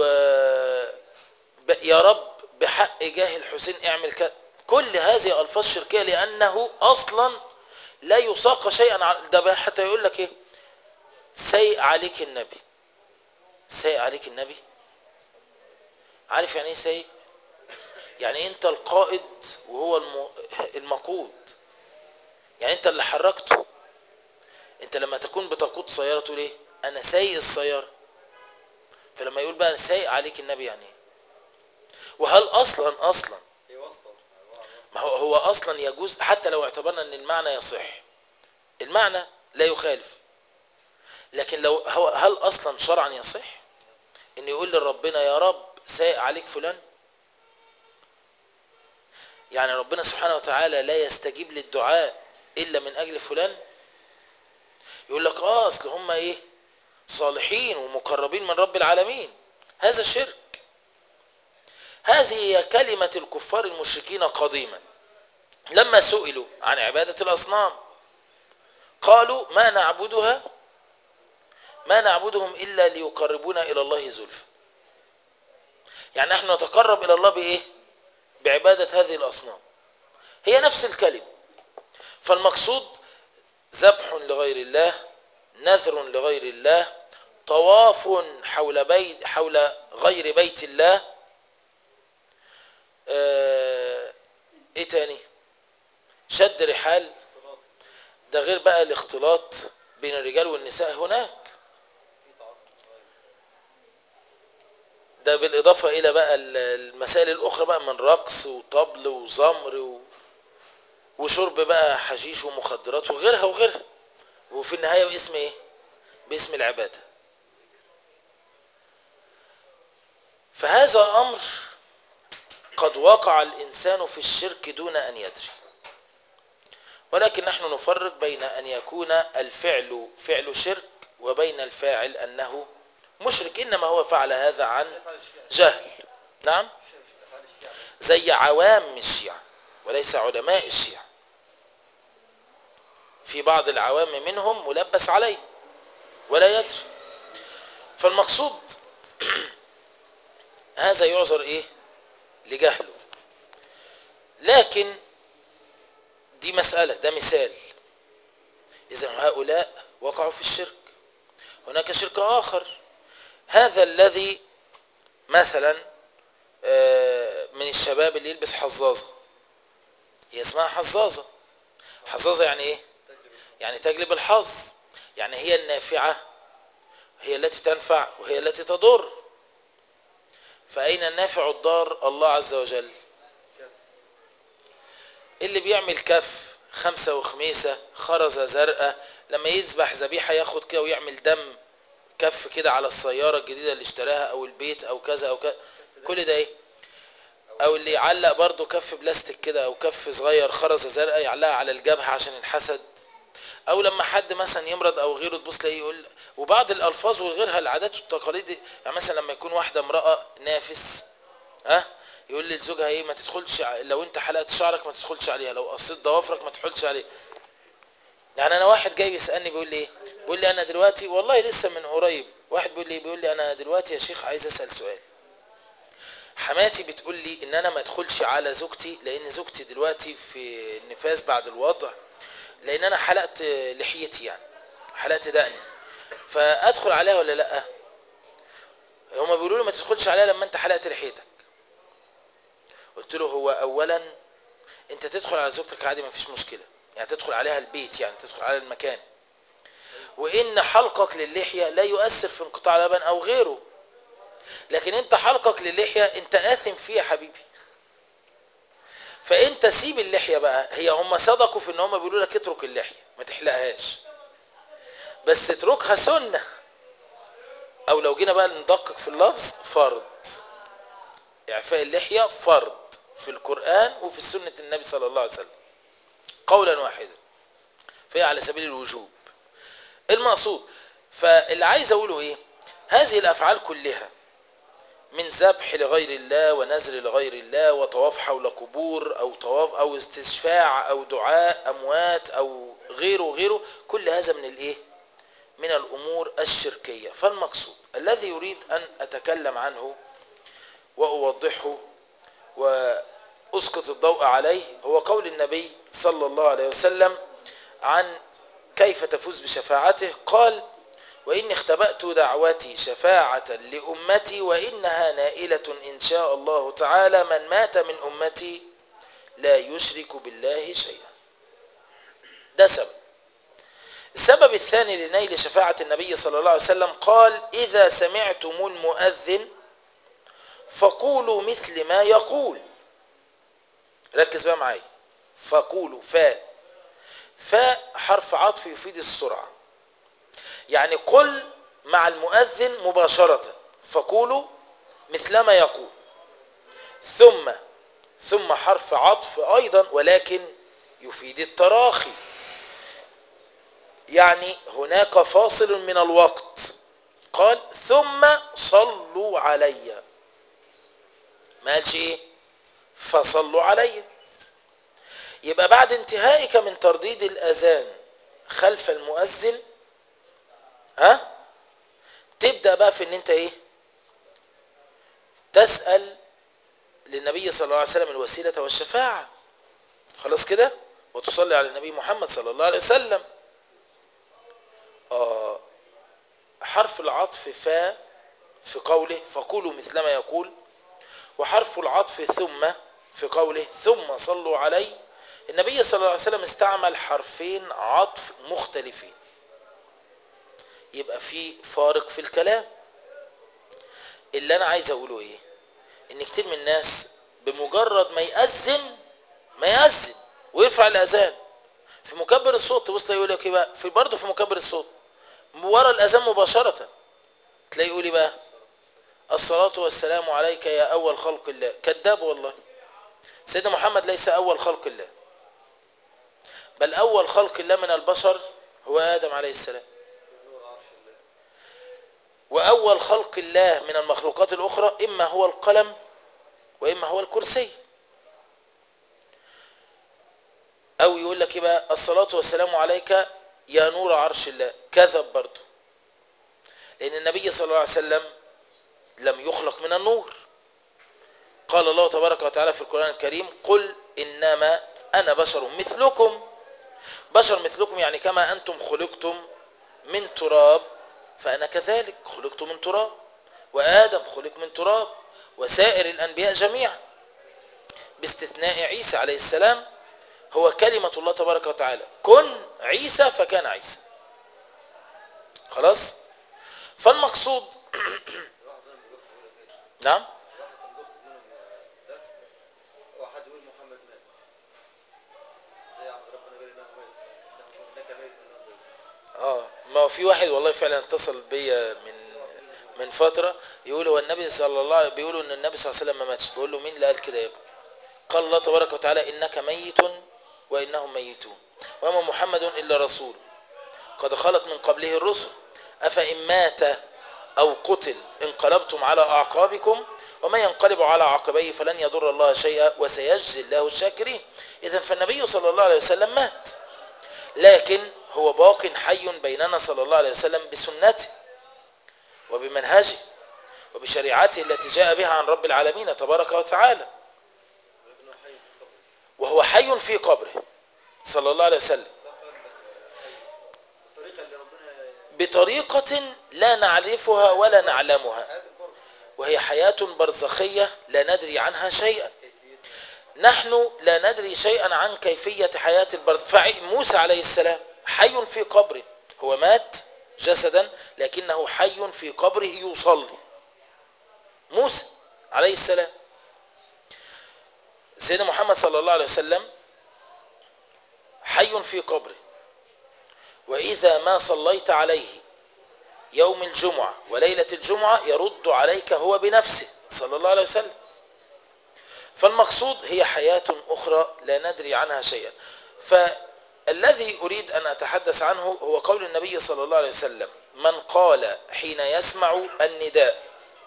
يا رب بحق جاه الحسين اعمل كذا. كل هذه الفاظ شركيه، لانه اصلا لا يساق شيئا على ده. حتى يقول لك ايه؟ سيء عليك النبي. سيء عليك النبي، عارف يعني ايه سيء؟ يعني انت القائد وهو المقود، يعني انت اللي حركته. انت لما تكون بتقود سيارة تقول ايه؟ انا سايق السيارة. فلما يقول بقى سايق عليك النبي يعني ايه؟ وهل اصلا اصلا ما هو هو اصلا يجوز، حتى لو اعتبرنا ان المعنى يصح، المعنى لا يخالف، لكن لو هو هل اصلا شرعا يصح ان يقول لربنا يا رب سايق عليك فلان؟ يعني ربنا سبحانه وتعالى لا يستجيب للدعاء الا من اجل فلان؟ يقول لك اه اصل هم ايه؟ صالحين ومقربين من رب العالمين. هذا شرك. هذه هي كلمة الكفار المشركين قديما لما سئلوا عن عبادة الأصنام، قالوا ما نعبدها ما نعبدهم إلا ليقربونا إلى الله زلفى. يعني نحن نتقرب إلى الله بإيه؟ بعبادة هذه الأصنام. هي نفس الكلمة. فالمقصود ذبح لغير الله، نذر لغير الله، طواف حول بيت حول غير بيت الله. اه ايه تاني؟ شد رحال. ده غير بقى الاختلاط بين الرجال والنساء هناك، ده بالاضافة الى بقى المسائل الاخرى بقى من رقص وطبل وزمر و... وشرب بقى حشيش ومخدرات وغيرها وغيرها، وفي النهاية باسم ايه؟ باسم العبادة. فهذا امر قد وقع الانسان في الشرك دون ان يدري. ولكن نحن نفرق بين ان يكون الفعل فعل شرك وبين الفاعل انه مشرك، انما هو فعل هذا عن جهل. نعم، زي عوام الشيعة وليس علماء الشيعة. في بعض العوام منهم ملبس عليه ولا يدري. فالمقصود هذا يعذر ايه؟ لجهله. لكن دي مسألة، ده مثال. اذا هؤلاء وقعوا في الشرك. هناك شرك اخر، هذا الذي مثلا من الشباب اللي يلبس حظاظة. هي اسمها حظاظة. حظاظة يعني ايه؟ يعني تجلب الحظ، يعني هي النافعة، هي التي تنفع وهي التي تضر. فأين النافع الضار؟ الله عز وجل. اللي بيعمل كف خمسة وخميسة خرزة زرقاء، لما يذبح ذبيحة ياخد كده ويعمل دم كف كده على السيارة الجديدة اللي اشتراها او البيت او كذا او كذا، كل ده ايه؟ او اللي يعلق برضو كف بلاستيك كده او كف صغير خرزة زرقاء يعلقها على الجبهة عشان الحسد. او لما حد مثلا يمرض او غيره تبص تلاقيه يقول. وبعض الالفاظ وغيرها العادات والتقاليد، يعني مثلا لما يكون واحدة امرأة نافس ها أه؟ يقول لزوجها ايه؟ ما تدخلش، لو انت حلقت شعرك ما تدخلش عليها، لو قصيت ضوافرك ما تدخلش عليها. يعني انا واحد جاي بيسالني بيقول لي ايه؟ بيقول لي انا دلوقتي والله لسه من قريب واحد بيقول لي بيقول لي انا دلوقتي يا شيخ عايز اسال سؤال. حماتي بتقول لي ان انا ما ادخلش على زوجتي لان زوجتي دلوقتي في النفاس بعد الوضع، لان انا حلقت لحيتي، يعني حلقت دقني، فادخل عليها ولا لا؟ هما بيقولوا لي ما تدخلش عليها لما انت حلقت لحيتك. قلت له هو اولا انت تدخل على زوجتك عادي ما فيش مشكلة، يعني تدخل عليها البيت، يعني تدخل على المكان، وان حلقك للحية لا يؤثر في انقطاع اللبن او غيره، لكن انت حلقك للحية انت آثم فيه يا حبيبي. فانت سيب اللحية بقى، هي هم صدقوا في ان هم بيقولوا لك اترك اللحية ما تحلقهاش، بس اتركها سنة، او لو جينا بقى ندقق في اللفظ فرض. اعفاء اللحية فرض في القرآن وفي سنة النبي صلى الله عليه وسلم قولا واحدا، فهي على سبيل الوجوب المقصود. فاللي عايز اقوله ايه، هذه الافعال كلها من ذبح لغير الله ونذر لغير الله وطواف حول قبور او طواف او استشفاع او دعاء اموات او غيره غيره، كل هذا من الايه، من الامور الشركية. فالمقصود الذي يريد ان اتكلم عنه واوضحه واسقط الضوء عليه هو قول النبي صلى الله عليه وسلم عن كيف تفوز بشفاعته. قال: وإني اختبأت دعوتي شفاعة لأمتي وإنها نائلة إن شاء الله تعالى من مات من أمتي لا يشرك بالله شيئا. ده سبب. السبب الثاني لنيل شفاعة النبي صلى الله عليه وسلم قال: إذا سمعتم المؤذن فقولوا مثل ما يقول. ركز بقى معايا، فقولوا فاء فاء حرف عطف يفيد السرعة، يعني قل مع المؤذن مباشرة، فقولوا مثلما يقول. ثم ثم حرف عطف أيضا ولكن يفيد التراخي، يعني هناك فاصل من الوقت. قال: ثم صلوا علي، ما قالش ايه فصلوا علي. يبقى بعد انتهائك من ترديد الأذان خلف المؤذن ها تبدأ بقى في ان انت ايه تسأل للنبي صلى الله عليه وسلم الوسيلة والشفاعة. خلاص كده، وتصلي على النبي محمد صلى الله عليه وسلم. آه حرف العطف فا في قوله فقولوا مثلما يقول، وحرف العطف ثم في قوله ثم صلوا علي. النبي صلى الله عليه وسلم استعمل حرفين عطف مختلفين، يبقى في فارق في الكلام. اللي انا عايز اقوله ايه، ان كتير من الناس بمجرد ما يأذن ما يأذن ويرفع الاذان في مكبر الصوت، تبص يقول لك ايه بقى في برضه في مكبر الصوت ورا الاذان مباشره، تلاقي يقول ايه بقى الصلاه والسلام عليك يا اول خلق الله. كذاب والله، سيدنا محمد ليس اول خلق الله، بل اول خلق الله من البشر هو ادم عليه السلام، واول خلق الله من المخلوقات الاخرى اما هو القلم واما هو الكرسي. او يقول لك ايه بقى الصلاه والسلام عليك يا نور عرش الله. كذب برضه، لان النبي صلى الله عليه وسلم لم يخلق من النور. قال الله تبارك وتعالى في القرآن الكريم: قل إنما أنا بشر مثلكم. بشر مثلكم يعني كما أنتم خلقتم من تراب فأنا كذلك خلقت من تراب، وآدم خلق من تراب، وسائر الأنبياء جميعا باستثناء عيسى عليه السلام هو كلمة الله تبارك وتعالى، كن عيسى فكان عيسى. خلاص. فالمقصود نعم اه ما هو في واحد والله فعلا اتصل بيا من من فتره يقول هو النبي صلى الله عليه بيقولوا ان النبي صلى الله عليه وسلم ما ماتش. بقول له مين اللي قال كده يا ابني؟ قال الله تبارك وتعالى انك ميت وانهم ميتون وما محمد الا رسول قد خلت من قبله الرسل افان مات او قتل انقلبتم على اعقابكم ومن ينقلب على عقبيه فلن يضر الله شيئا وسيجزي الله الشاكرين. اذا فالنبي صلى الله عليه وسلم مات، لكن هو باق حي بيننا صلى الله عليه وسلم بسنته وبمنهجه وبشريعته التي جاء بها عن رب العالمين تبارك وتعالى، وهو حي في قبره صلى الله عليه وسلم بطريقة لا نعرفها ولا نعلمها. وهي حياة برزخية لا ندري عنها شيئا. نحن لا ندري شيئا عن كيفية حياة البرزخ. فموسى عليه السلام حي في قبره، هو مات جسدا لكنه حي في قبره يصلي. موسى عليه السلام. سيدنا محمد صلى الله عليه وسلم حي في قبره، وإذا ما صليت عليه يوم الجمعة وليلة الجمعة يرد عليك هو بنفسه صلى الله عليه وسلم. فالمقصود هي حياة أخرى لا ندري عنها شيئا. فالذي أريد أن أتحدث عنه هو قول النبي صلى الله عليه وسلم: من قال حين يسمع النداء،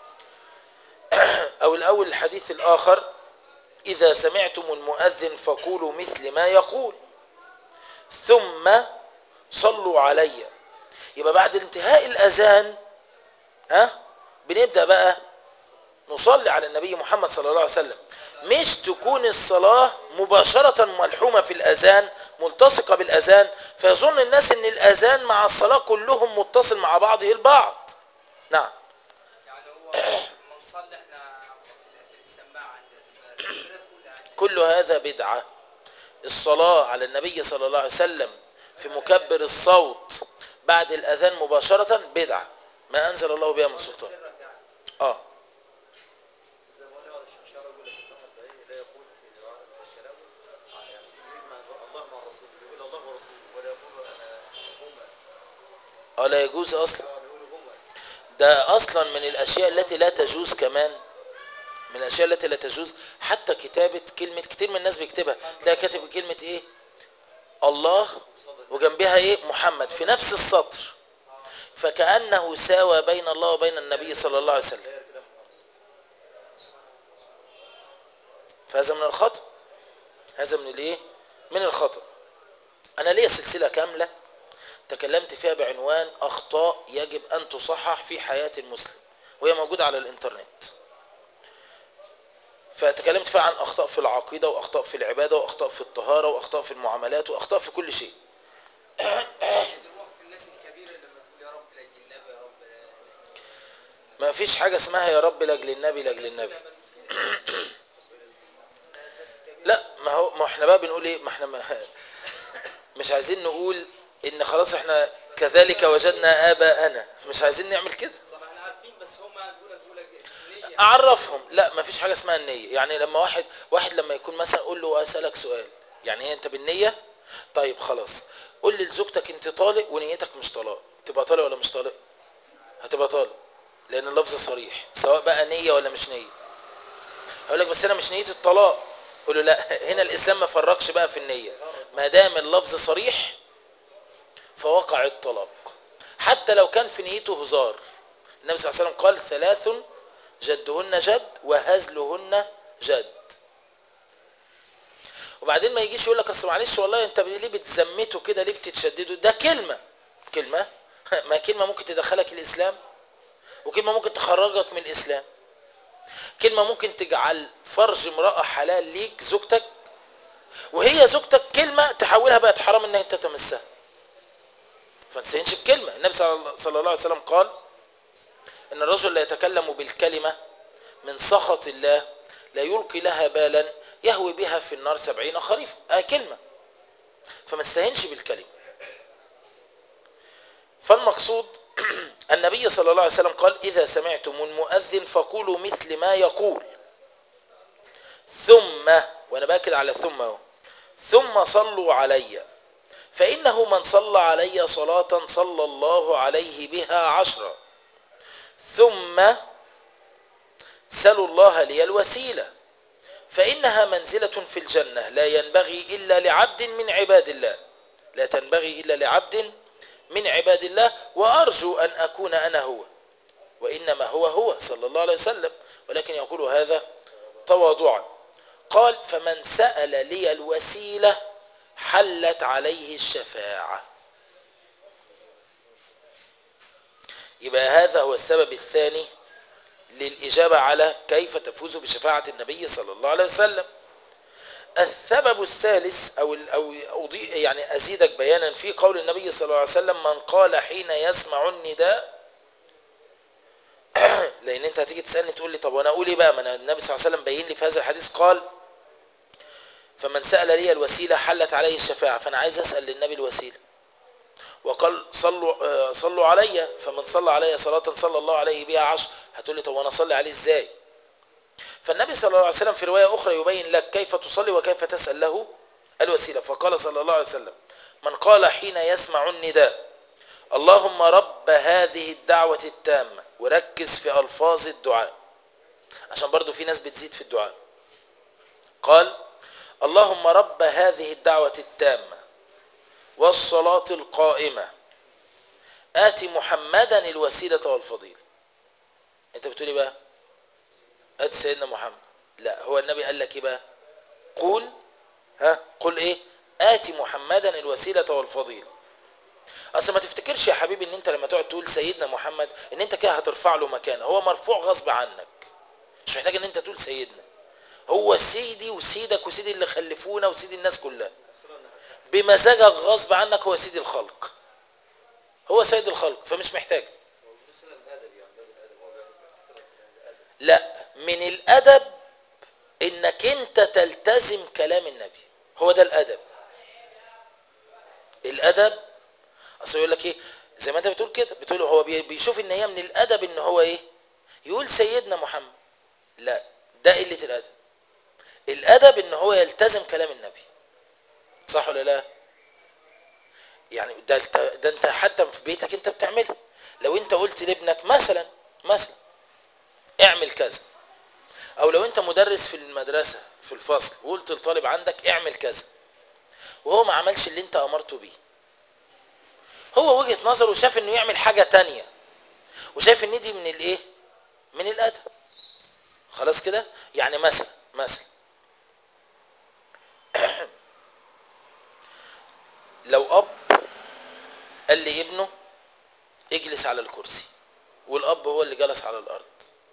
أو الأول الحديث الآخر: إذا سمعتم المؤذن فقولوا مثل ما يقول ثم صلوا علي. يبقى بعد انتهاء الأذان ها بنبدأ بقى نصلي على النبي محمد صلى الله عليه وسلم. مش تكون الصلاة مباشرة ملحومة في الأذان ملتصقة بالأذان، فيظن الناس ان الأذان مع الصلاة كلهم متصل مع بعضه البعض. نعم. يعني هو منصلي احنا في السماعة كل هذا بدعة. الصلاة على النبي صلى الله عليه وسلم في مكبر الصوت بعد الأذان مباشرة بدعة ما أنزل الله بها من سلطان. اه زي ما قال الشيخ شعراوي يقول لك الواحد لا يقول في كلامه يعني يجمع الله مع الرسول، يقول الله ورسوله ولا يقول انا هما. اه لا يجوز اصلا. اه يقول هما. ده اصلا من الاشياء التي لا تجوز، كمان من الاشياء التي لا تجوز حتى كتابة كلمة. كتير من الناس بيكتبها تلاقي كاتب كلمة ايه الله وجنبها ايه محمد في نفس السطر، فكأنه ساوى بين الله وبين النبي صلى الله عليه وسلم. فهذا من الخطأ. هذا من الايه من الخطأ. انا ليا سلسلة كاملة تكلمت فيها بعنوان اخطاء يجب ان تصحح في حياة المسلم، وهي موجودة على الانترنت. فتكلمت فيها عن اخطاء في العقيدة واخطاء في العبادة واخطاء في الطهارة واخطاء في المعاملات واخطاء في كل شيء. الناس الكبيرة لما تقول يا رب لاجل النبي يا رب ما فيش حاجة اسمها يا رب لاجل النبي لاجل النبي. لا ما هو ما احنا بقى بنقول ايه، ما احنا ما مش عايزين نقول ان خلاص احنا كذلك وجدنا اباءنا، مش عايزين نعمل كده. صح احنا عارفين بس هم يقول لك يقول لك النية. اعرفهم لا ما فيش حاجة اسمها النية. يعني لما واحد واحد لما يكون مثلا اقول له اسألك سؤال، يعني ايه انت بالنية؟ طيب خلاص قول لي لزوجتك انت طالق ونيتك مش طلاق، تبقى طالق ولا مش طالق؟ هتبقى طالق، لان اللفظ صريح سواء بقى نية ولا مش نية. هقول لك بس انا مش نيتي الطلاق، قول له لا هنا الاسلام ما فرقش بقى في النية، ما دام اللفظ صريح فوقع الطلاق حتى لو كان في نيته هزار. النبي صلى الله عليه وسلم قال ثلاث جدهن جد وهزلهن جد. وبعدين ما يجيش يقول لك اصل معلش والله انت ليه بتزمته كده، ليه بتتشدده؟ ده كلمة كلمة ما كلمة ممكن تدخلك الاسلام، وكلمة ممكن تخرجك من الاسلام. كلمة ممكن تجعل فرج امرأة حلال ليك زوجتك، وهي زوجتك كلمة تحولها بقت حرام انك انت تمسها. فما تستهينش بكلمة. النبي صلى الله عليه وسلم قال ان الرجل لا يتكلم بالكلمة من سخط الله لا يلقي لها بالا يهوي بها في النار سبعين خريفا. اه كلمة. فما تستهينش بالكلمة. فالمقصود النبي صلى الله عليه وسلم قال اذا سمعتم المؤذن فقولوا مثل ما يقول ثم، وانا باكد على ثم اهو، ثم صلوا علي فانه من صلى علي صلاة صلى الله عليه بها عشرا ثم سلوا الله لي الوسيلة فإنها منزلة في الجنة لا ينبغي إلا لعبد من عباد الله، لا تنبغي إلا لعبد من عباد الله، وأرجو أن أكون أنا هو، وإنما هو هو صلى الله عليه وسلم، ولكن يقول هذا تواضعا. قال فمن سأل لي الوسيلة حلت عليه الشفاعة. يبقى هذا هو السبب الثاني للإجابة على كيف تفوز بشفاعة النبي صلى الله عليه وسلم. السبب الثالث أو أو يعني أزيدك بيانا في قول النبي صلى الله عليه وسلم من قال حين يسمع النداء لان انت هتيجي تسالني تقول لي طب وانا اقول ايه بقى؟ ما أنا النبي صلى الله عليه وسلم بين لي في هذا الحديث قال فمن سال لي الوسيله حلت عليه الشفاعه، فانا عايز اسال للنبي الوسيله. وقال صلوا آه، صلوا علي، فمن صلى علي صلاه صلى الله عليه بها عشر. هتقول لي طب وانا اصلي عليه ازاي؟ فالنبي صلى الله عليه وسلم في روايه اخرى يبين لك كيف تصلي وكيف تسال له الوسيله، فقال صلى الله عليه وسلم من قال حين يسمع النداء اللهم رب هذه الدعوة التامة، وركز في ألفاظ الدعاء عشان برضو في ناس بتزيد في الدعاء. قال اللهم رب هذه الدعوة التامة والصلاة القائمة آت محمدا الوسيلة والفضيلة. انت بتقولي بقى آت سيدنا محمد، لا هو النبي قال لك ايه بقى؟ قول ها قل ايه؟ آت محمدا الوسيلة والفضيلة. اصل ما تفتكرش يا حبيبي ان انت لما تقعد تقول سيدنا محمد ان انت كده هترفع له مكانه، هو مرفوع غصب عنك، مش محتاج ان انت تقول سيدنا. هو سيدي وسيدك وسيدي اللي خلفونا وسيدي الناس كلها، بمزاجك غصب عنك هو سيدي الخلق، هو سيد الخلق، فمش محتاج. هو مثلا الادب يعني باب الادب هو بيعتبر الادب. لا، من الادب انك انت تلتزم كلام النبي، هو ده الادب. الادب اصل يقول لك ايه زي ما انت بتقول كده، بتقول هو بي- بيشوف ان هي من الادب ان هو ايه يقول سيدنا محمد. لا، ده قله الادب. الادب ان هو يلتزم كلام النبي، صح ولا لا؟ يعني ده انت ده انت حتى في بيتك انت بتعمله. لو انت قلت لابنك مثلا مثلا اعمل كذا، او لو انت مدرس في المدرسه في الفصل وقلت للطالب عندك اعمل كذا وهو ما عملش اللي انت امرته بيه، هو وجهه نظره شاف انه يعمل حاجه تانية وشايف ان دي من الايه من الادب. خلاص كده. يعني مثلا مثلا لو اب قال لي ابنه اجلس على الكرسي والاب هو اللي جلس على الارض،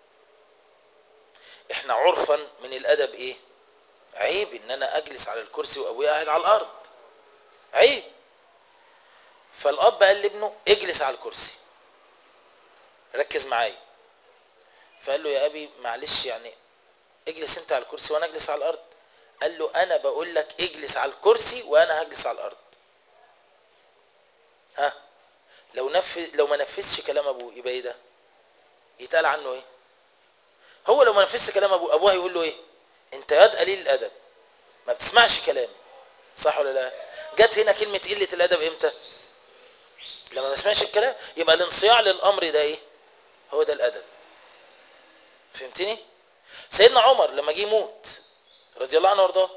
احنا عرفا من الادب ايه؟ عيب ان انا اجلس على الكرسي وابويا قاعد على الارض، عيب. فالاب قال لابنه اجلس على الكرسي، ركز معايا. فقال له يا ابي معلش يعني اجلس انت على الكرسي وانا اجلس على الارض. قال له انا بقول لك اجلس على الكرسي وانا هجلس على الارض. ها لو نفذ لو ما نفذش كلام ابوه يبقى ايه ده؟ يتقال عنه ايه؟ هو لو ما نفذش كلام ابوه ابوه هيقول له ايه؟ انت ياد قليل الادب، ما بتسمعش كلامي، صح ولا لا؟ جت هنا كلمه قله الادب امتى؟ لما ما سمعش الكلام. يبقى الانصياع للامر ده ايه؟ هو ده الادب. فهمتني؟ سيدنا عمر لما جه يموت رضي الله عنه وارضاه،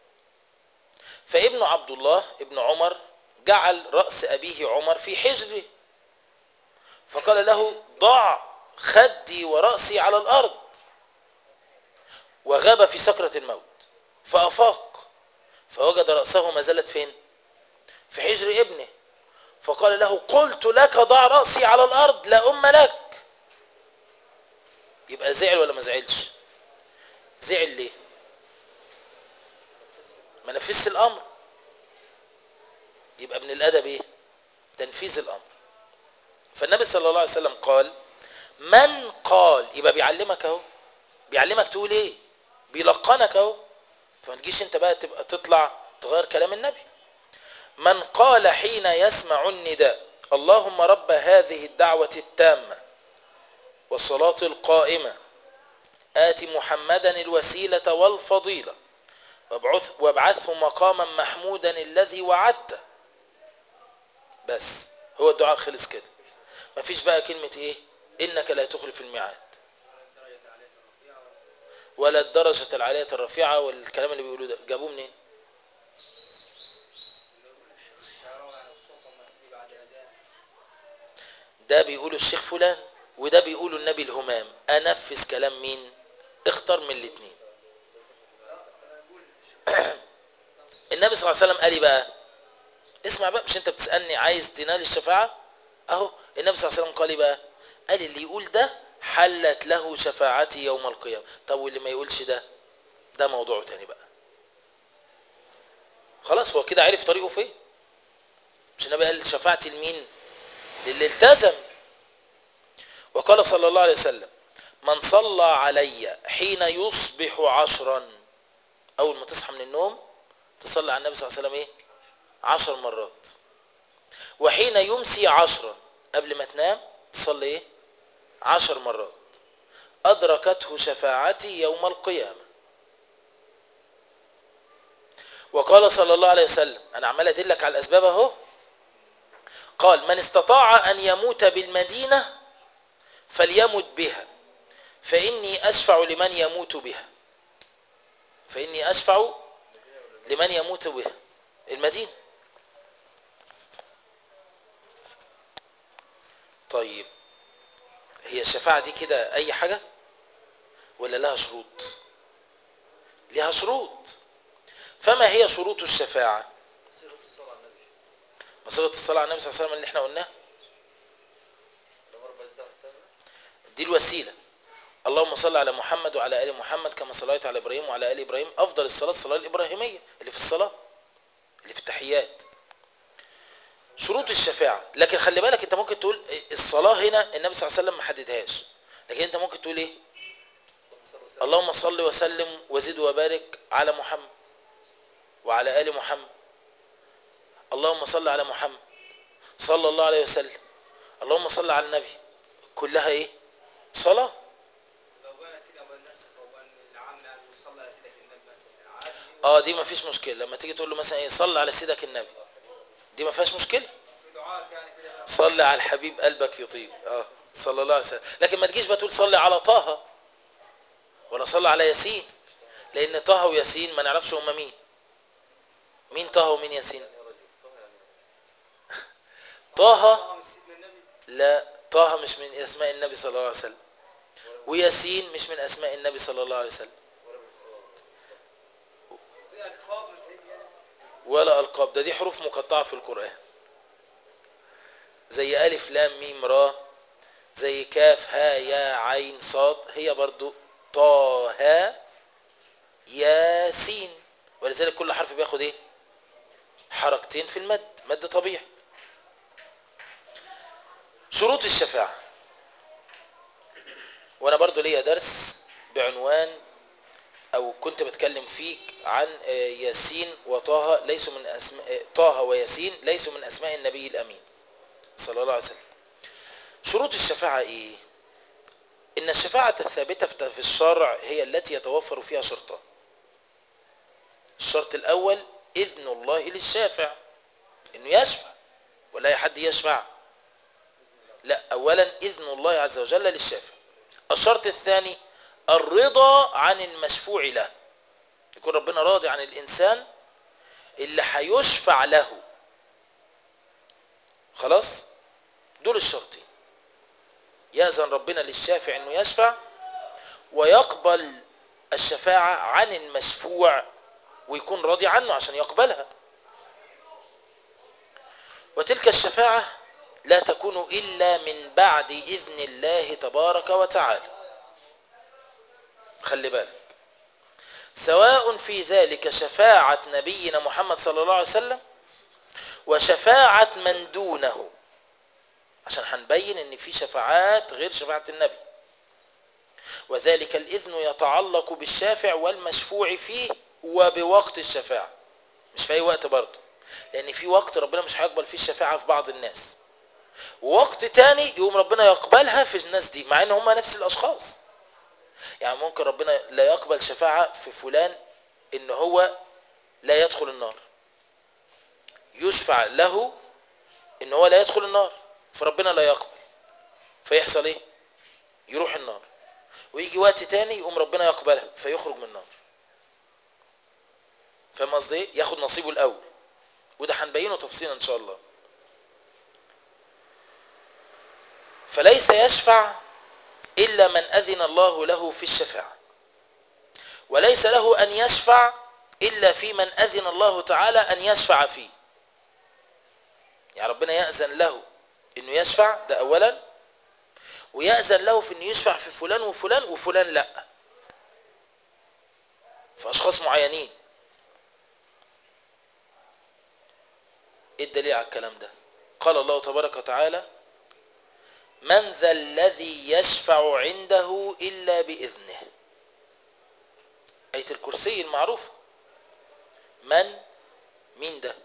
فابنه عبد الله ابن عمر جعل راس ابيه عمر في حجره، فقال له ضع خدي وراسي على الارض، وغاب في سكرة الموت. فافاق فوجد راسه ما زالت فين؟ في حجر ابنه. فقال له قلت لك ضع راسي على الارض لا ام لك. يبقى زعل ولا ما زعلش؟ زعل ليه؟ ما نفذش الامر. يبقى من الادب ايه؟ تنفيذ الامر. فالنبي صلى الله عليه وسلم قال من قال، يبقى بيعلمك اهو، بيعلمك تقول ايه، بيلقنك اهو. فما تجيش انت بقى تبقى تطلع تغير كلام النبي. من قال حين يسمع النداء اللهم رب هذه الدعوة التامة والصلاة القائمة آت محمدا الوسيلة والفضيلة وابعث وابعثه مقاما محمودا الذي وعدته. بس هو الدعاء خلص كده. مفيش بقى كلمة ايه انك لا تخلف الميعاد ولا الدرجة العالية الرفيعة والكلام اللي بيقولوه ده جابوه منين؟ ده بيقوله الشيخ فلان وده بيقوله النبي الهمام. انفذ كلام مين؟ اختار من الاثنين. النبي صلى الله عليه وسلم قال لي بقى اسمع بقى، مش انت بتسألني عايز تنال الشفاعة؟ اهو النبي صلى الله عليه وسلم قال لي بقى، قال اللي يقول ده حلت له شفاعتي يوم القيامة. طب واللي ما يقولش ده ده موضوع تاني بقى. خلاص هو كده عرف طريقه فين. مش النبي قال شفاعتي لمين؟ للي التزم. وقال صلى الله عليه وسلم من صلى علي حين يصبح عشرا، اول ما تصحى من النوم تصلي على النبي صلى الله عليه وسلم ايه عشر مرات، وحين يمسي عشرا قبل ما تنام تصلي ايه عشر مرات، ادركته شفاعتي يوم القيامة. وقال صلى الله عليه وسلم، انا عمال ادلك على الاسباب اهو، قال من استطاع ان يموت بالمدينة فليمت بها فاني اشفع لمن يموت بها، فاني اشفع لمن يموت بها المدينة. طيب هي الشفاعة دي كده اي حاجة ولا لها شروط؟ لها شروط. فما هي شروط الشفاعة؟ صيغة الصلاة على النبي. صيغة الصلاة على النبي صلى الله عليه وسلم اللي احنا قلناه، الأمر بس ده محتاجها. دي الوسيلة. اللهم صل على محمد وعلى آل محمد كما صليت على إبراهيم وعلى آل إبراهيم. أفضل الصلاة الصلاة الإبراهيمية اللي في الصلاة اللي في التحيات. شروط الشفاعة، لكن خلي بالك انت ممكن تقول الصلاة هنا النبي صلى الله عليه وسلم ما حددهاش، لكن انت ممكن تقول ايه اللهم صل وسلم وزد وبارك على محمد وعلى آل محمد، اللهم صل على محمد صلى الله عليه وسلم، اللهم صل على النبي، كلها ايه صلاة. لو بقى كده ما الناس هو ان العام يعني يصلي على سيدك النبي مثلا عادي. اه دي ما فيش مشكلة، لما تيجي تقول له مثلا ايه صل على سيدك النبي دي ما فيهاش مشكلة، في دعاء يعني كده بقى. صلي على الحبيب قلبك يطيب اه صلى الله عليه وسلم، لكن ما تجيش بتقول صلي على طه ولا صلي على ياسين، لان طه وياسين ما نعرفش هما مين. مين طه ومين ياسين؟ يعني يا رجل طه يعني طه طه من سيدنا النبي. لا، طه مش من اسماء النبي صلى الله عليه وسلم، ولا وياسين مش من اسماء النبي صلى الله عليه وسلم، ولا مصطفى. دي القاب متهيألي يعني. ولا القاب، ده دي حروف مقطعة في القرآن، زي الف لام ميم را، زي كاف ها يا عين صاد، هي برضو طه ياسين، ولذلك كل حرف بياخد ايه حركتين في المد، مد طبيعي. شروط الشفاعة، وانا برضو ليا درس بعنوان او كنت بتكلم فيك عن ياسين وطه ليسوا من اسماء، طه وياسين ليسوا من اسماء النبي الامين صلى الله عليه وسلم. شروط الشفاعة ايه؟ ان الشفاعة الثابتة في الشرع هي التي يتوفر فيها شرطان. الشرط الاول اذن الله للشافع انه يشفع، ولا اي حد يشفع، لا، اولا اذن الله عز وجل للشافع. الشرط الثاني الرضا عن المشفوع له، يكون ربنا راضي عن الانسان اللي هيشفع له. خلاص، دول الشرطين، يأذن ربنا للشافع انه يشفع، ويقبل الشفاعة عن المشفوع ويكون راضي عنه عشان يقبلها. وتلك الشفاعة لا تكون إلا من بعد إذن الله تبارك وتعالى. خلي بالك، سواء في ذلك شفاعة نبينا محمد صلى الله عليه وسلم وشفاعة من دونه، عشان هنبين ان في شفاعات غير شفاعة النبي، وذلك الإذن يتعلق بالشافع والمشفوع فيه وبوقت الشفاعة، مش في أي وقت برضه، لأن في وقت ربنا مش هيقبل فيه الشفاعة في بعض الناس، ووقت تاني يقوم ربنا يقبلها في الناس دي مع ان هم نفس الاشخاص. يعني ممكن ربنا لا يقبل شفاعة في فلان ان هو لا يدخل النار، يشفع له ان هو لا يدخل النار فربنا لا يقبل، فيحصل ايه يروح النار، ويجي وقت تاني يقوم ربنا يقبلها فيخرج من النار. فاهم قصدي ايه؟ ياخد نصيبه الاول، وده هنبينه تفصيلا ان شاء الله. فليس يشفع الا من اذن الله له في الشفاعة، وليس له ان يشفع الا في من اذن الله تعالى ان يشفع فيه. يعني ربنا يأذن له انه يشفع، ده اولا، ويأذن له في انه يشفع في فلان وفلان وفلان لا، في اشخاص معينين. ايه الدليل على الكلام ده؟ قال الله تبارك وتعالى من ذا الذي يشفع عنده إلا بإذنه. آية الكرسي المعروفة. من مين ده؟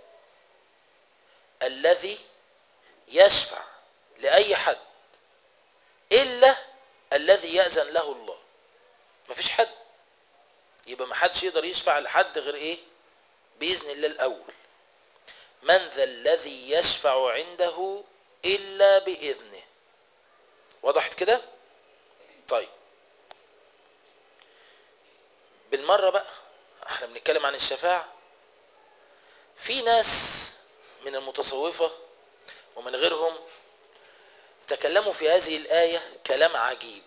الذي يشفع لأي حد إلا الذي يأذن له الله. مفيش حد، يبقى ما حدش يقدر يشفع لحد غير ايه؟ بإذن الله الأول. من ذا الذي يشفع عنده إلا بإذنه. وضحت كده؟ طيب بالمرة بقى، احنا بنتكلم عن الشفاعة. في ناس من المتصوفة ومن غيرهم تكلموا في هذه الآية كلام عجيب،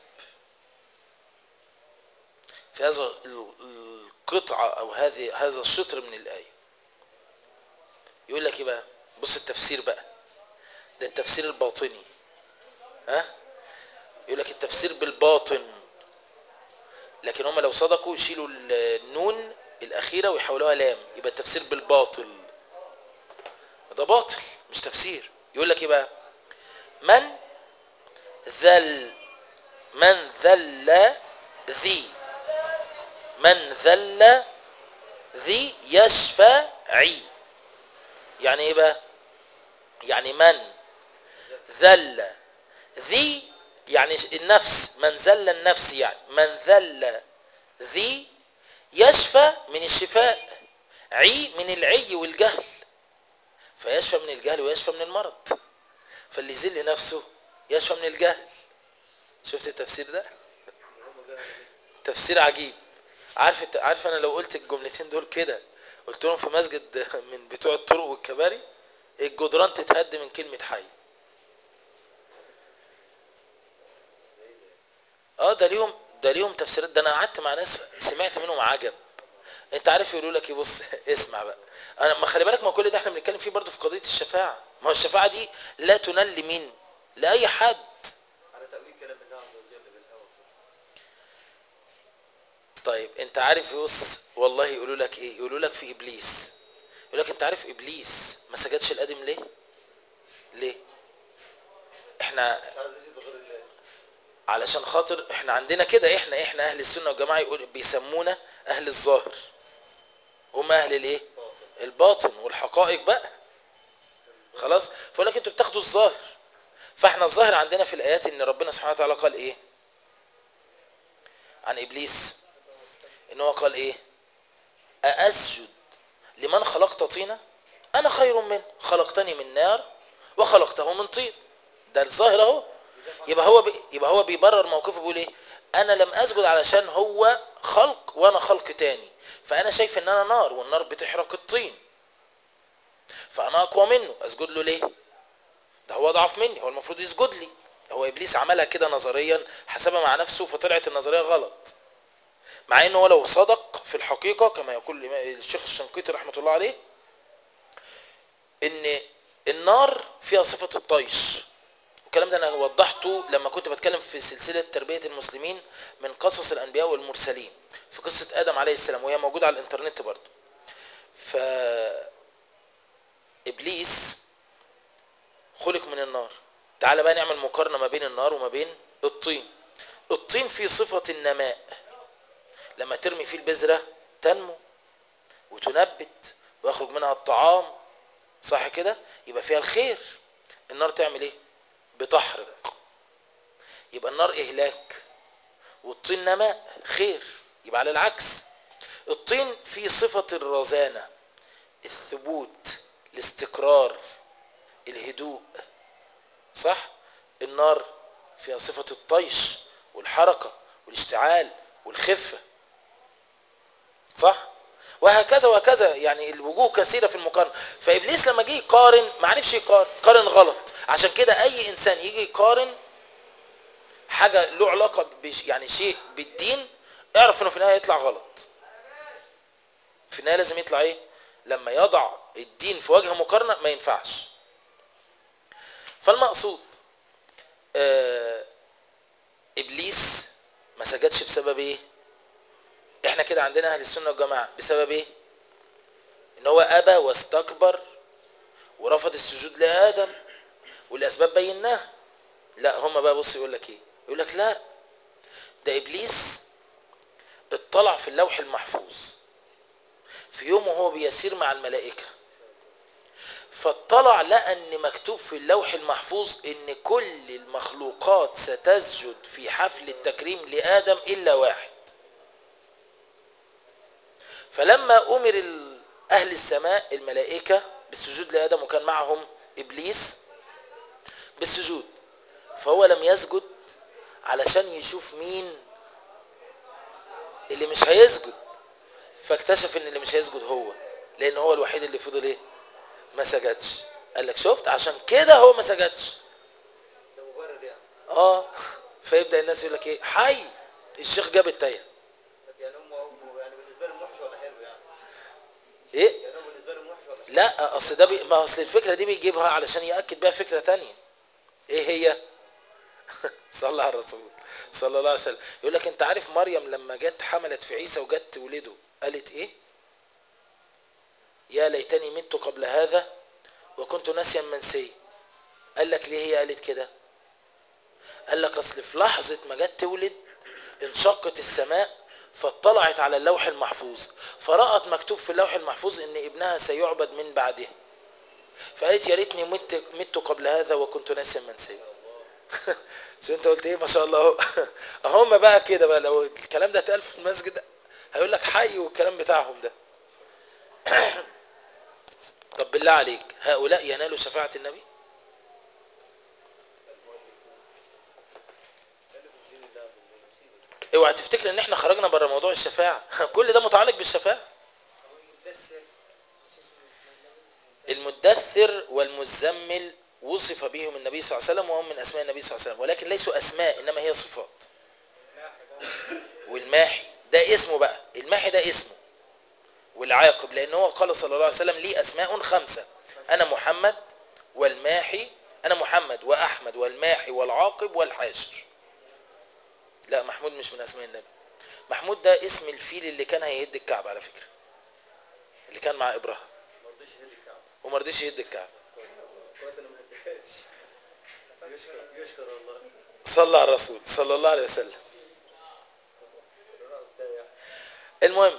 في هذا القطعة أو هذه هذا الشطر من الآية. يقول لك ايه بقى؟ بص التفسير بقى، ده التفسير الباطني. ها؟ يقول لك التفسير بالباطن، لكن هم لو صدقوا يشيلوا النون الأخيرة ويحولوها لام، يبقى التفسير بالباطل. ده باطل مش تفسير. يقول لك ايه بقى؟ من ذل من ذل ذي من ذل ذي يشفعي. يعني ايه بقى؟ يعني من ذل ذي يعني النفس، من ذل النفس، يعني من ذل ذي يشفى من الشفاء، عي من العي والجهل، فيشفى من الجهل ويشفى من المرض. فاللي يذل نفسه يشفى من الجهل. شفت التفسير ده؟ تفسير عجيب. عارف عارف انا لو قلت الجملتين دول كده، قلت لهم في مسجد من بتوع الطرق والكباري، الجدران تتهد من كلمة حي. اه ده ليهم ده ليهم تفسيرات. ده انا قعدت مع ناس سمعت منهم عجب. انت عارف يقولوا لك ايه؟ بص اسمع بقى، انا ما خلي بالك، ما كل ده احنا بنتكلم فيه برضه في قضية الشفاعة. ما هو الشفاعة دي لا تنال لمين؟ لأي حد. على تأويل كلام الله عز وجل بالهوى. طيب انت عارف بص والله يقولوا لك ايه؟ يقولوا لك في ابليس. يقول لك انت عارف ابليس ما سجدش الادم ليه؟ ليه؟ احنا مش عايز يزيد غير الله. علشان خاطر احنا عندنا كده، احنا احنا اهل السنة والجماعة يقول بيسمونا اهل الظاهر، هم اهل الايه؟ الباطن والحقائق بقى. خلاص؟ فيقول لك انتوا بتاخدوا الظاهر. فاحنا الظاهر عندنا في الايات ان ربنا سبحانه وتعالى قال ايه عن ابليس؟ ان هو قال ايه؟ أأسجد لمن خلقت طينا؟ انا خير منه، خلقتني من نار وخلقته من طين. ده الظاهر اهو. يبقى هو بي يبقى هو بيبرر موقفه، بيقول ايه؟ انا لم اسجد علشان هو خلق وانا خلق تاني، فانا شايف ان انا نار والنار بتحرق الطين، فانا اقوى منه، اسجد له ليه؟ ده هو اضعف مني، هو المفروض يسجد لي. هو ابليس عملها كده نظريا، حسبها مع نفسه، فطلعت النظريه غلط. مع انه لو صدق في الحقيقه كما يقول الشيخ الشنقيطي رحمه الله عليه، ان النار فيها صفه الطيش. الكلام ده انا وضحته لما كنت بتكلم في سلسله تربيه المسلمين من قصص الانبياء والمرسلين، في قصه ادم عليه السلام، وهي موجوده على الانترنت برضه. ف ابليس خلق من النار. تعال بقى نعمل مقارنه ما بين النار وما بين الطين. الطين فيه صفه النماء، لما ترمي فيه البذره تنمو وتنبت ويخرج منها الطعام، صح كده؟ يبقى فيها الخير. النار تعمل ايه؟ بتحرق. يبقى النار اهلاك والطين نماء خير. يبقى على العكس، الطين فيه صفة الرزانة، الثبوت، الاستقرار، الهدوء، صح؟ النار فيها صفة الطيش والحركة والاشتعال والخفة، صح؟ وهكذا وهكذا، يعني الوجوه كثيرة في المقارنة. فإبليس لما جه يقارن ما عرفش يقارن، قارن غلط. عشان كده أي إنسان يجي يقارن حاجة له علاقة بش يعني شيء بالدين، اعرف انه في النهاية يطلع غلط. في النهاية لازم يطلع ايه؟ لما يضع الدين في وجه مقارنة ما ينفعش. فالمقصود آه ابليس ما سجدش بسبب ايه؟ احنا كده عندنا اهل السنة والجماعة بسبب ايه؟ ان هو ابى واستكبر ورفض السجود لآدم، والاسباب بيناها. لا هم بقى بص يقول لك ايه، يقول لك لا ده ابليس اطلع في اللوح المحفوظ في يوم وهو بيسير مع الملائكة، فاطلع لقى ان مكتوب في اللوح المحفوظ ان كل المخلوقات ستسجد في حفل التكريم لآدم الا واحد. فلما امر ال- اهل السماء الملائكة بالسجود لآدم وكان معهم ابليس بالسجود، فهو لم يسجد علشان يشوف مين اللي مش هيسجد، فاكتشف ان اللي مش هيسجد هو، لان هو الوحيد اللي فضل ايه ما سجدش. قال لك شفت عشان كده هو ما سجدش. ده مبرر يعني. اه فيبدا الناس يقول لك ايه حي الشيخ جاب التايه. طب يعني هم هم يعني بالنسبه لهم وحش ولا حلو يعني؟ ايه يعني هو بالنسبه لهم وحش ولا حلو؟ لا اصل ده بي... ما اصل الفكره دي بيجيبها علشان ياكد بيها فكره تانية. ايه هي؟ صلى على الرسول صلى الله عليه وسلم. يقول لك انت عارف مريم لما جت حملت في عيسى وجت تولده قالت ايه؟ يا ليتني مت قبل هذا وكنت ناسيا منسيا. قال لك ليه هي قالت كده؟ قال لك اصل في لحظه ما جت تولد انشقت السماء فاطلعت على اللوح المحفوظ فرأت مكتوب في اللوح المحفوظ ان ابنها سيعبد من بعده، فقالت يا ريتني مت مت قبل هذا وكنت ناسيا منسيا. شو انت قلت ايه ما شاء الله اهو. هم بقى كده بقى لو الكلام ده اتقال في المسجد هيقول لك حي والكلام بتاعهم ده. طب بالله عليك هؤلاء ينالوا شفاعة النبي؟ اوعى تفتكر ان احنا خرجنا بره موضوع الشفاعة. كل ده متعلق بالشفاعة. هو المدثر مش اسمه اسمه النبي. المدثر والمزمل وصف بهم النبي صلى الله عليه وسلم وهم من اسماء النبي صلى الله عليه وسلم، ولكن ليسوا اسماء انما هي صفات. والماحي ده اسمه بقى، الماحي ده اسمه، والعاقب لان هو قال صلى الله عليه وسلم لي اسماء خمسة انا محمد والماحي، انا محمد واحمد والماحي والعاقب والحاشر. لا محمود مش من اسماء النبي. محمود ده اسم الفيل اللي كان هيهد الكعبة على فكرة، اللي كان مع ابراهيم ما رضيش يهد الكعبه. وما رضيش يهد الكعبة. كويس انا ما هديهاش. يشكر يشكر الله. صلى على الرسول صلى الله عليه وسلم. ده يعني. المهم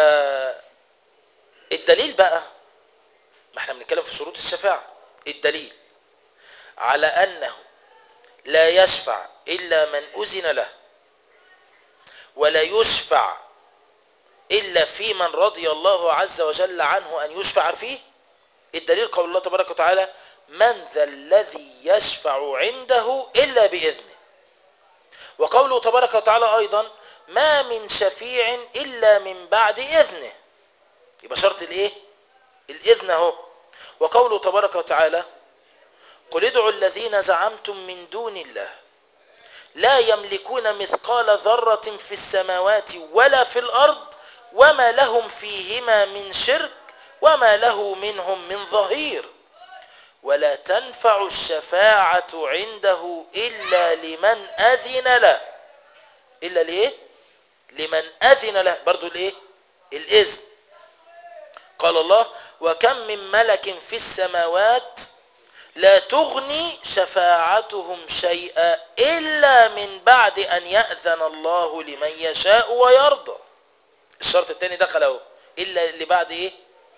فالدليل بقى، ما احنا بنتكلم في شروط الشفاعة، الدليل على انه لا يشفع الا من اذن له ولا يشفع الا في من رضي الله عز وجل عنه ان يشفع فيه. الدليل قول الله تبارك وتعالى من ذا الذي يشفع عنده الا باذنه، وقوله تبارك وتعالى ايضا ما من شفيع الا من بعد اذنه. يبقى شرط الايه؟ الاذن اهو. وقوله تبارك وتعالى قل ادعوا الذين زعمتم من دون الله لا يملكون مثقال ذرة في السماوات ولا في الارض وما لهم فيهما من شرك وما له منهم من ظهير ولا تنفع الشفاعة عنده الا لمن اذن له. الا ليه؟ لمن اذن له، برضو الايه؟ الاذن. قال الله وكم من ملك في السماوات لا تغني شفاعتهم شيئا الا من بعد ان يأذن الله لمن يشاء ويرضى. الشرط الثاني دخل اهو، الا اللي بعد ايه؟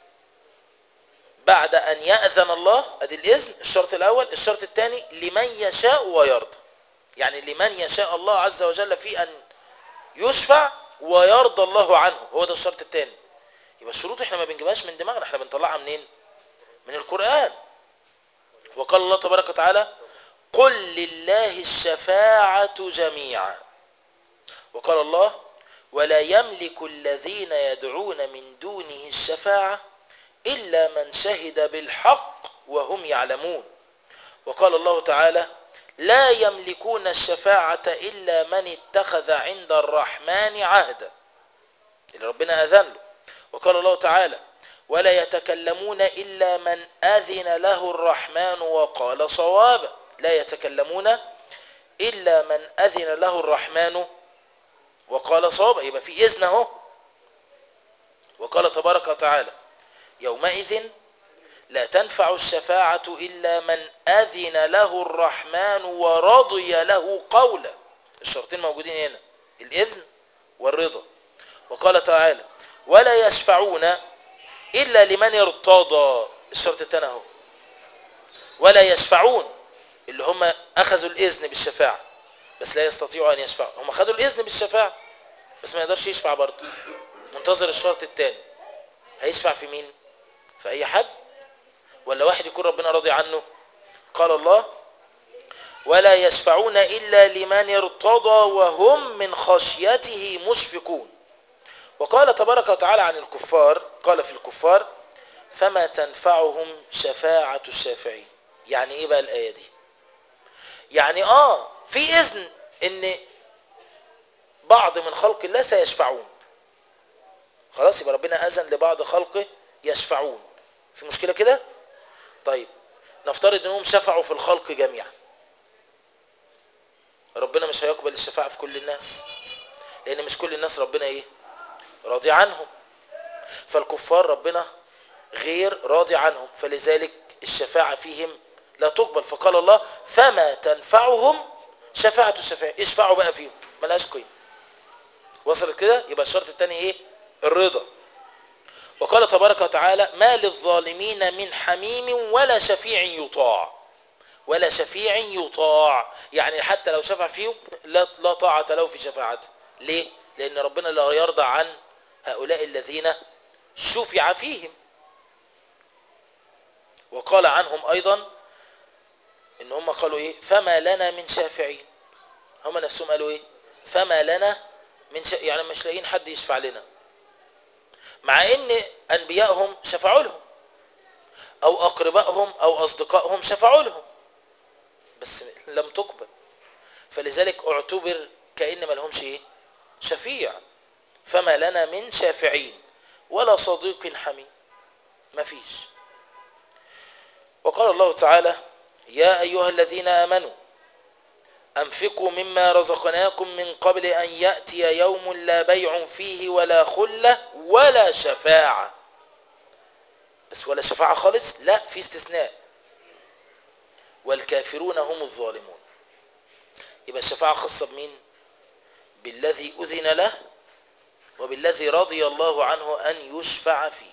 بعد ان يأذن الله، ادي الاذن الشرط الاول. الشرط الثاني لمن يشاء ويرضى، يعني لمن يشاء الله عز وجل في ان يشفع ويرضى الله عنه، هو ده الشرط الثاني. يبقى الشروط احنا ما بنجيبهاش من دماغنا، احنا بنطلعها منين؟ من القرآن. وقال الله تبارك وتعالى قل لله الشفاعة جميعا. وقال الله ولا يملك الذين يدعون من دونه الشفاعة إلا من شهد بالحق وهم يعلمون. وقال الله تعالى لا يملكون الشفاعة إلا من اتخذ عند الرحمن عهدا، اللي ربنا أذن له. وقال الله تعالى ولا يتكلمون إلا من أذن له الرحمن وقال صوابا. لا يتكلمون إلا من أذن له الرحمن وقال صوابا، يبقى في إذن اهو. وقال تبارك وتعالى يومئذ لا تنفع الشفاعة إلا من أذن له الرحمن ورضي له قولا. الشرطين موجودين هنا، الإذن والرضا. وقال تعالى ولا يشفعون إلا لمن ارتضى. الشرط الثاني اهو، ولا يشفعون اللي هم أخذوا الإذن بالشفاعة بس لا يستطيعوا أن يشفعوا. هم خدوا الإذن بالشفاعة بس ما يقدرش يشفع برضه، منتظر الشرط الثاني. هيشفع في مين؟ في أي حد ولا واحد يكون ربنا راضي عنه؟ قال الله ولا يشفعون إلا لمن ارتضى وهم من خشيته مشفقون. وقال تبارك وتعالى عن الكفار، قال في الكفار فما تنفعهم شفاعة الشافعين. يعني ايه بقى الآية دي؟ يعني اه في إذن ان بعض من خلق الله سيشفعون، خلاص يبقى ربنا أذن لبعض خلقه يشفعون. في مشكلة كده؟ طيب نفترض انهم شفعوا في الخلق جميعا، ربنا مش هيقبل الشفاعة في كل الناس لان مش كل الناس ربنا ايه راضي عنهم. فالكفار ربنا غير راضي عنهم فلذلك الشفاعة فيهم لا تقبل. فقال الله فما تنفعهم شفاعة الشفاعة، يشفعوا بقى فيهم ملهاش قيمة. وصلت كده؟ يبقى الشرط الثاني ايه؟ الرضا. وقال تبارك وتعالى ما للظالمين من حميم ولا شفيع يطاع. ولا شفيع يطاع يعني حتى لو شفع فيهم لا لا طاعة له في شفاعته. ليه؟ لأن ربنا لا يرضى عن هؤلاء الذين شفع فيهم. وقال عنهم أيضا إن هم قالوا إيه؟ فما لنا من شافعين. هم نفسهم قالوا إيه؟ فما لنا من شا... يعني مش لاقيين حد يشفع لنا، مع إن أنبيائهم شفعوا لهم أو أقربائهم أو أصدقائهم شفعوا لهم بس لم تقبل. فلذلك اعتبر كأن ما لهمش إيه؟ شفيع. فما لنا من شافعين ولا صديق حميم، ما فيش. وقال الله تعالى يا أيها الذين آمنوا أنفقوا مما رزقناكم من قبل أن يأتي يوم لا بيع فيه ولا خلة ولا شفاعة. بس ولا شفاعة خالص؟ لا، في استثناء والكافرون هم الظالمون. يبقى الشفاعة خاصة بمين؟ بالذي أذن له وبالذي رضي الله عنه أن يشفع فيه.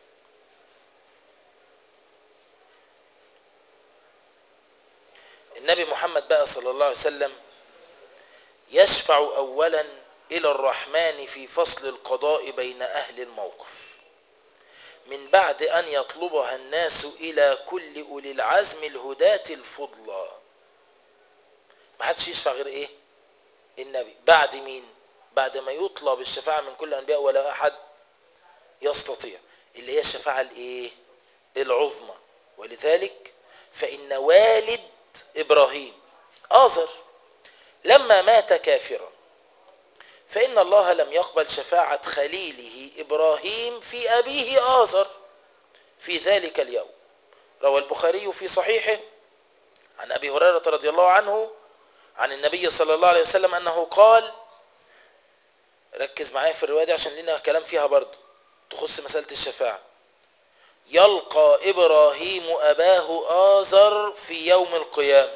النبي محمد بقى صلى الله عليه وسلم يشفع أولا إلى الرحمن في فصل القضاء بين أهل الموقف من بعد أن يطلبها الناس إلى كل أولي العزم الهداة الفضلى. ما حدش يشفع غير إيه؟ النبي. بعد مين؟ بعد ما يطلب الشفاعة من كل الأنبياء ولا أحد يستطيع، اللي هي الشفاعة الإيه؟ العظمى. ولذلك فإن والد إبراهيم آزر لما مات كافرا فإن الله لم يقبل شفاعة خليله إبراهيم في أبيه آزر في ذلك اليوم. روى البخاري في صحيحه عن أبي هريرة رضي الله عنه عن النبي صلى الله عليه وسلم أنه قال، ركز معايا في الرواية دي عشان لنا كلام فيها برضه تخص مسألة الشفاعة. يلقى إبراهيم أباه آزر في يوم القيامة.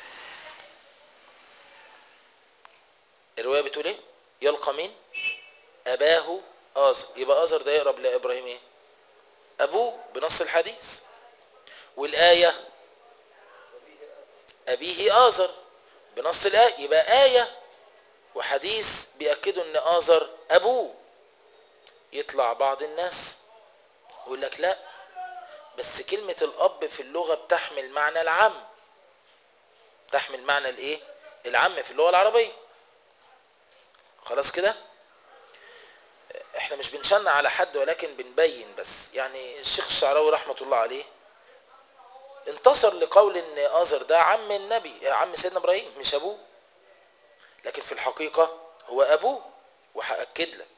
الرواية بتقول ايه؟ يلقى مين؟ أباه آزر. يبقى آزر ده يقرب لإبراهيم ايه؟ أبوه بنص الحديث. والآية أبيه آزر بنص الآية. يبقى آية وحديث بيأكدوا أن آزر أبوه. يطلع بعض الناس يقول لك لا، بس كلمة الأب في اللغة بتحمل معنى العم، تحمل معنى الإيه؟ العم في اللغة العربية. خلاص كده؟ احنا مش بنشنع على حد ولكن بنبين بس. يعني الشيخ الشعراوي رحمة الله عليه انتصر لقول ان آزر ده عم النبي، عم سيدنا إبراهيم مش أبوه، لكن في الحقيقة هو أبوه. وهأكد لك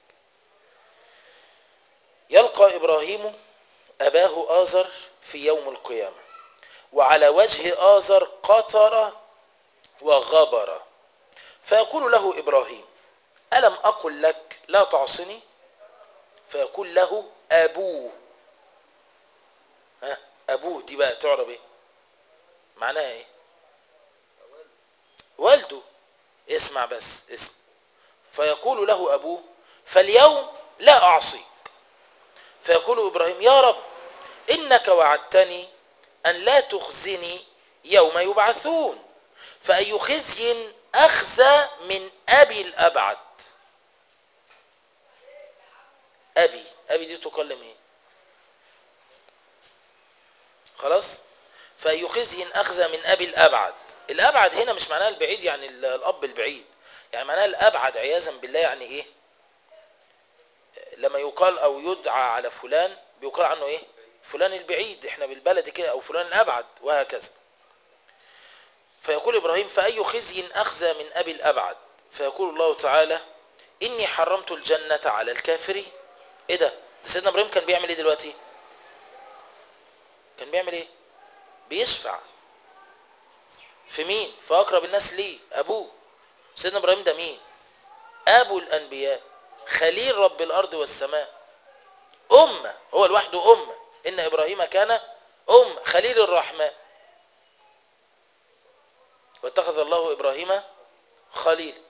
يلقى إبراهيم أباه آزر في يوم القيامة وعلى وجه آزر قطر وغبر فيقول له إبراهيم ألم أقل لك لا تعصني؟ فيقول له أبوه ها أبوه دي بقى تعرب إيه؟ معناها إيه؟ والده. اسمع بس اسم. فيقول له أبوه فاليوم لا أعصيك. فيقول إبراهيم يا رب إنك وعدتني أن لا تخزني يوم يبعثون، فأي خزي أخزى من أبي الأبعد. أبي أبي دي تكلم إيه؟ خلاص. فأي خزي أخزى من أبي الأبعد. الأبعد هنا مش معناها البعيد يعني الأب البعيد، يعني معناها الأبعد عياذا بالله. يعني إيه؟ لما يقال أو يدعى على فلان بيقال عنه إيه؟ فلان البعيد، إحنا بالبلد كده، أو فلان الأبعد وهكذا. فيقول إبراهيم فأي خزي أخزى من أبي الأبعد. فيقول الله تعالى إني حرمت الجنة على الكافرين. إيه ده؟ ده سيدنا إبراهيم كان بيعمل إيه دلوقتي؟ كان بيعمل إيه؟ بيشفع في مين؟ في أقرب الناس ليه؟ أبوه. سيدنا إبراهيم ده مين؟ أبو الأنبياء، خليل رب الأرض والسماء، أمة، هو لوحده أمة. إن إبراهيم كان أمة، خليل الرحمن. واتخذ الله إبراهيم خليل.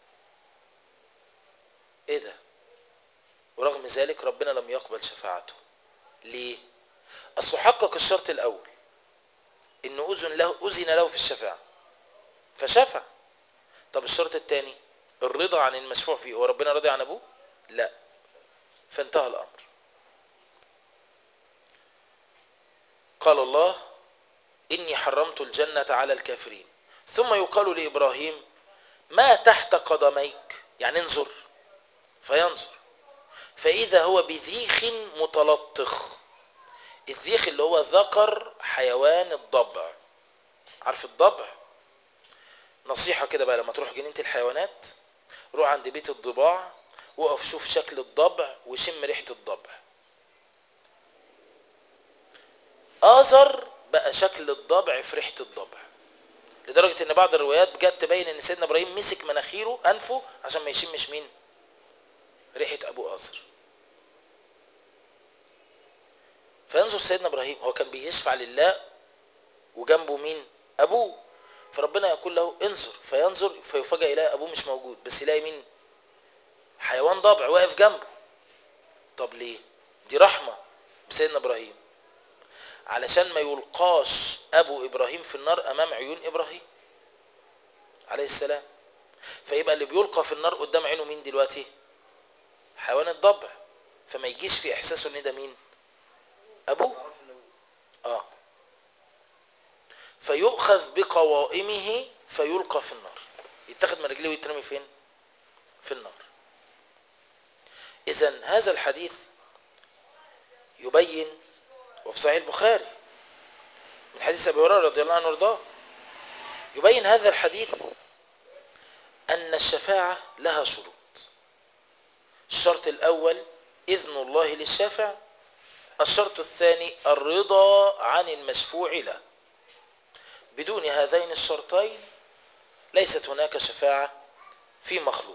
إيه ده؟ ورغم ذلك ربنا لم يقبل شفاعته. ليه؟ أصله حقق الشرط الأول إنه أذن له أذن له في الشفاعة فشفع. طب الشرط الثاني الرضا عن المشفوع فيه، هو ربنا راضي عن أبوه؟ لا. فانتهى الأمر. قال الله إني حرمت الجنة على الكافرين. ثم يقال لإبراهيم ما تحت قدميك، يعني انظر. فينظر فإذا هو بذيخ متلطخ. الذيخ اللي هو ذكر حيوان الضبع. عارف الضبع؟ نصيحة كده بقى، لما تروح جنينة الحيوانات روح عند بيت الضباع وقف شوف شكل الضبع وشم ريحة الضبع. آزر بقى شكل الضبع في ريحة الضبع، لدرجة ان بعض الروايات جت تبين ان سيدنا ابراهيم مسك مناخيره انفه عشان ما يشمش مين؟ ريحة ابو آزر. فينظر سيدنا ابراهيم، هو كان بيشفع لله وجنبه مين؟ ابوه. فربنا يقول له انظر، فينظر فيفاجئ يلاقي ابوه مش موجود، بس يلاقي مين؟ حيوان ضبع واقف جنبه. طب ليه؟ دي رحمة بسيدنا ابراهيم، علشان ما يلقاش ابو ابراهيم في النار امام عيون ابراهيم عليه السلام. فيبقى اللي بيلقى في النار قدام عينه مين دلوقتي؟ حيوان الضبع. فما يجيش في احساسه ان ده مين؟ ابوه. اه. فيؤخذ بقوائمه فيلقى في النار، يتاخد من رجليه ويترمي فين؟ في النار. اذن هذا الحديث يبين، وفي صحيح البخاري من حديث ابي هريره رضي الله عنه وارضاه، يبين هذا الحديث ان الشفاعه لها شروط. الشرط الاول اذن الله للشافع. الشرط الثاني الرضا عن المشفوع له. بدون هذين الشرطين ليست هناك شفاعة في مخلوق.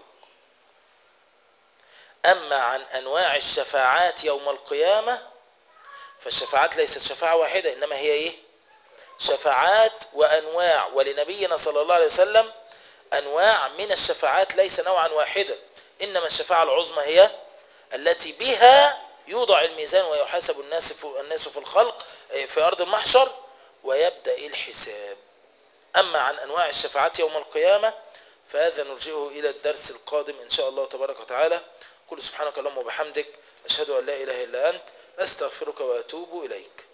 أما عن أنواع الشفاعات يوم القيامة فالشفاعات ليست شفاعة واحدة، إنما هي إيه؟ شفاعات وأنواع. ولنبينا صلى الله عليه وسلم أنواع من الشفاعات، ليس نوعا واحدا. إنما الشفاعة العظمى هي التي بها يوضع الميزان ويحاسب الناس الناس في الخلق في أرض المحشر ويبدأ الحساب. أما عن أنواع الشفاعات يوم القيامة فهذا نرجئه إلى الدرس القادم إن شاء الله تبارك وتعالى. قل سبحانك اللهم وبحمدك أشهد أن لا إله إلا أنت أستغفرك وأتوب إليك.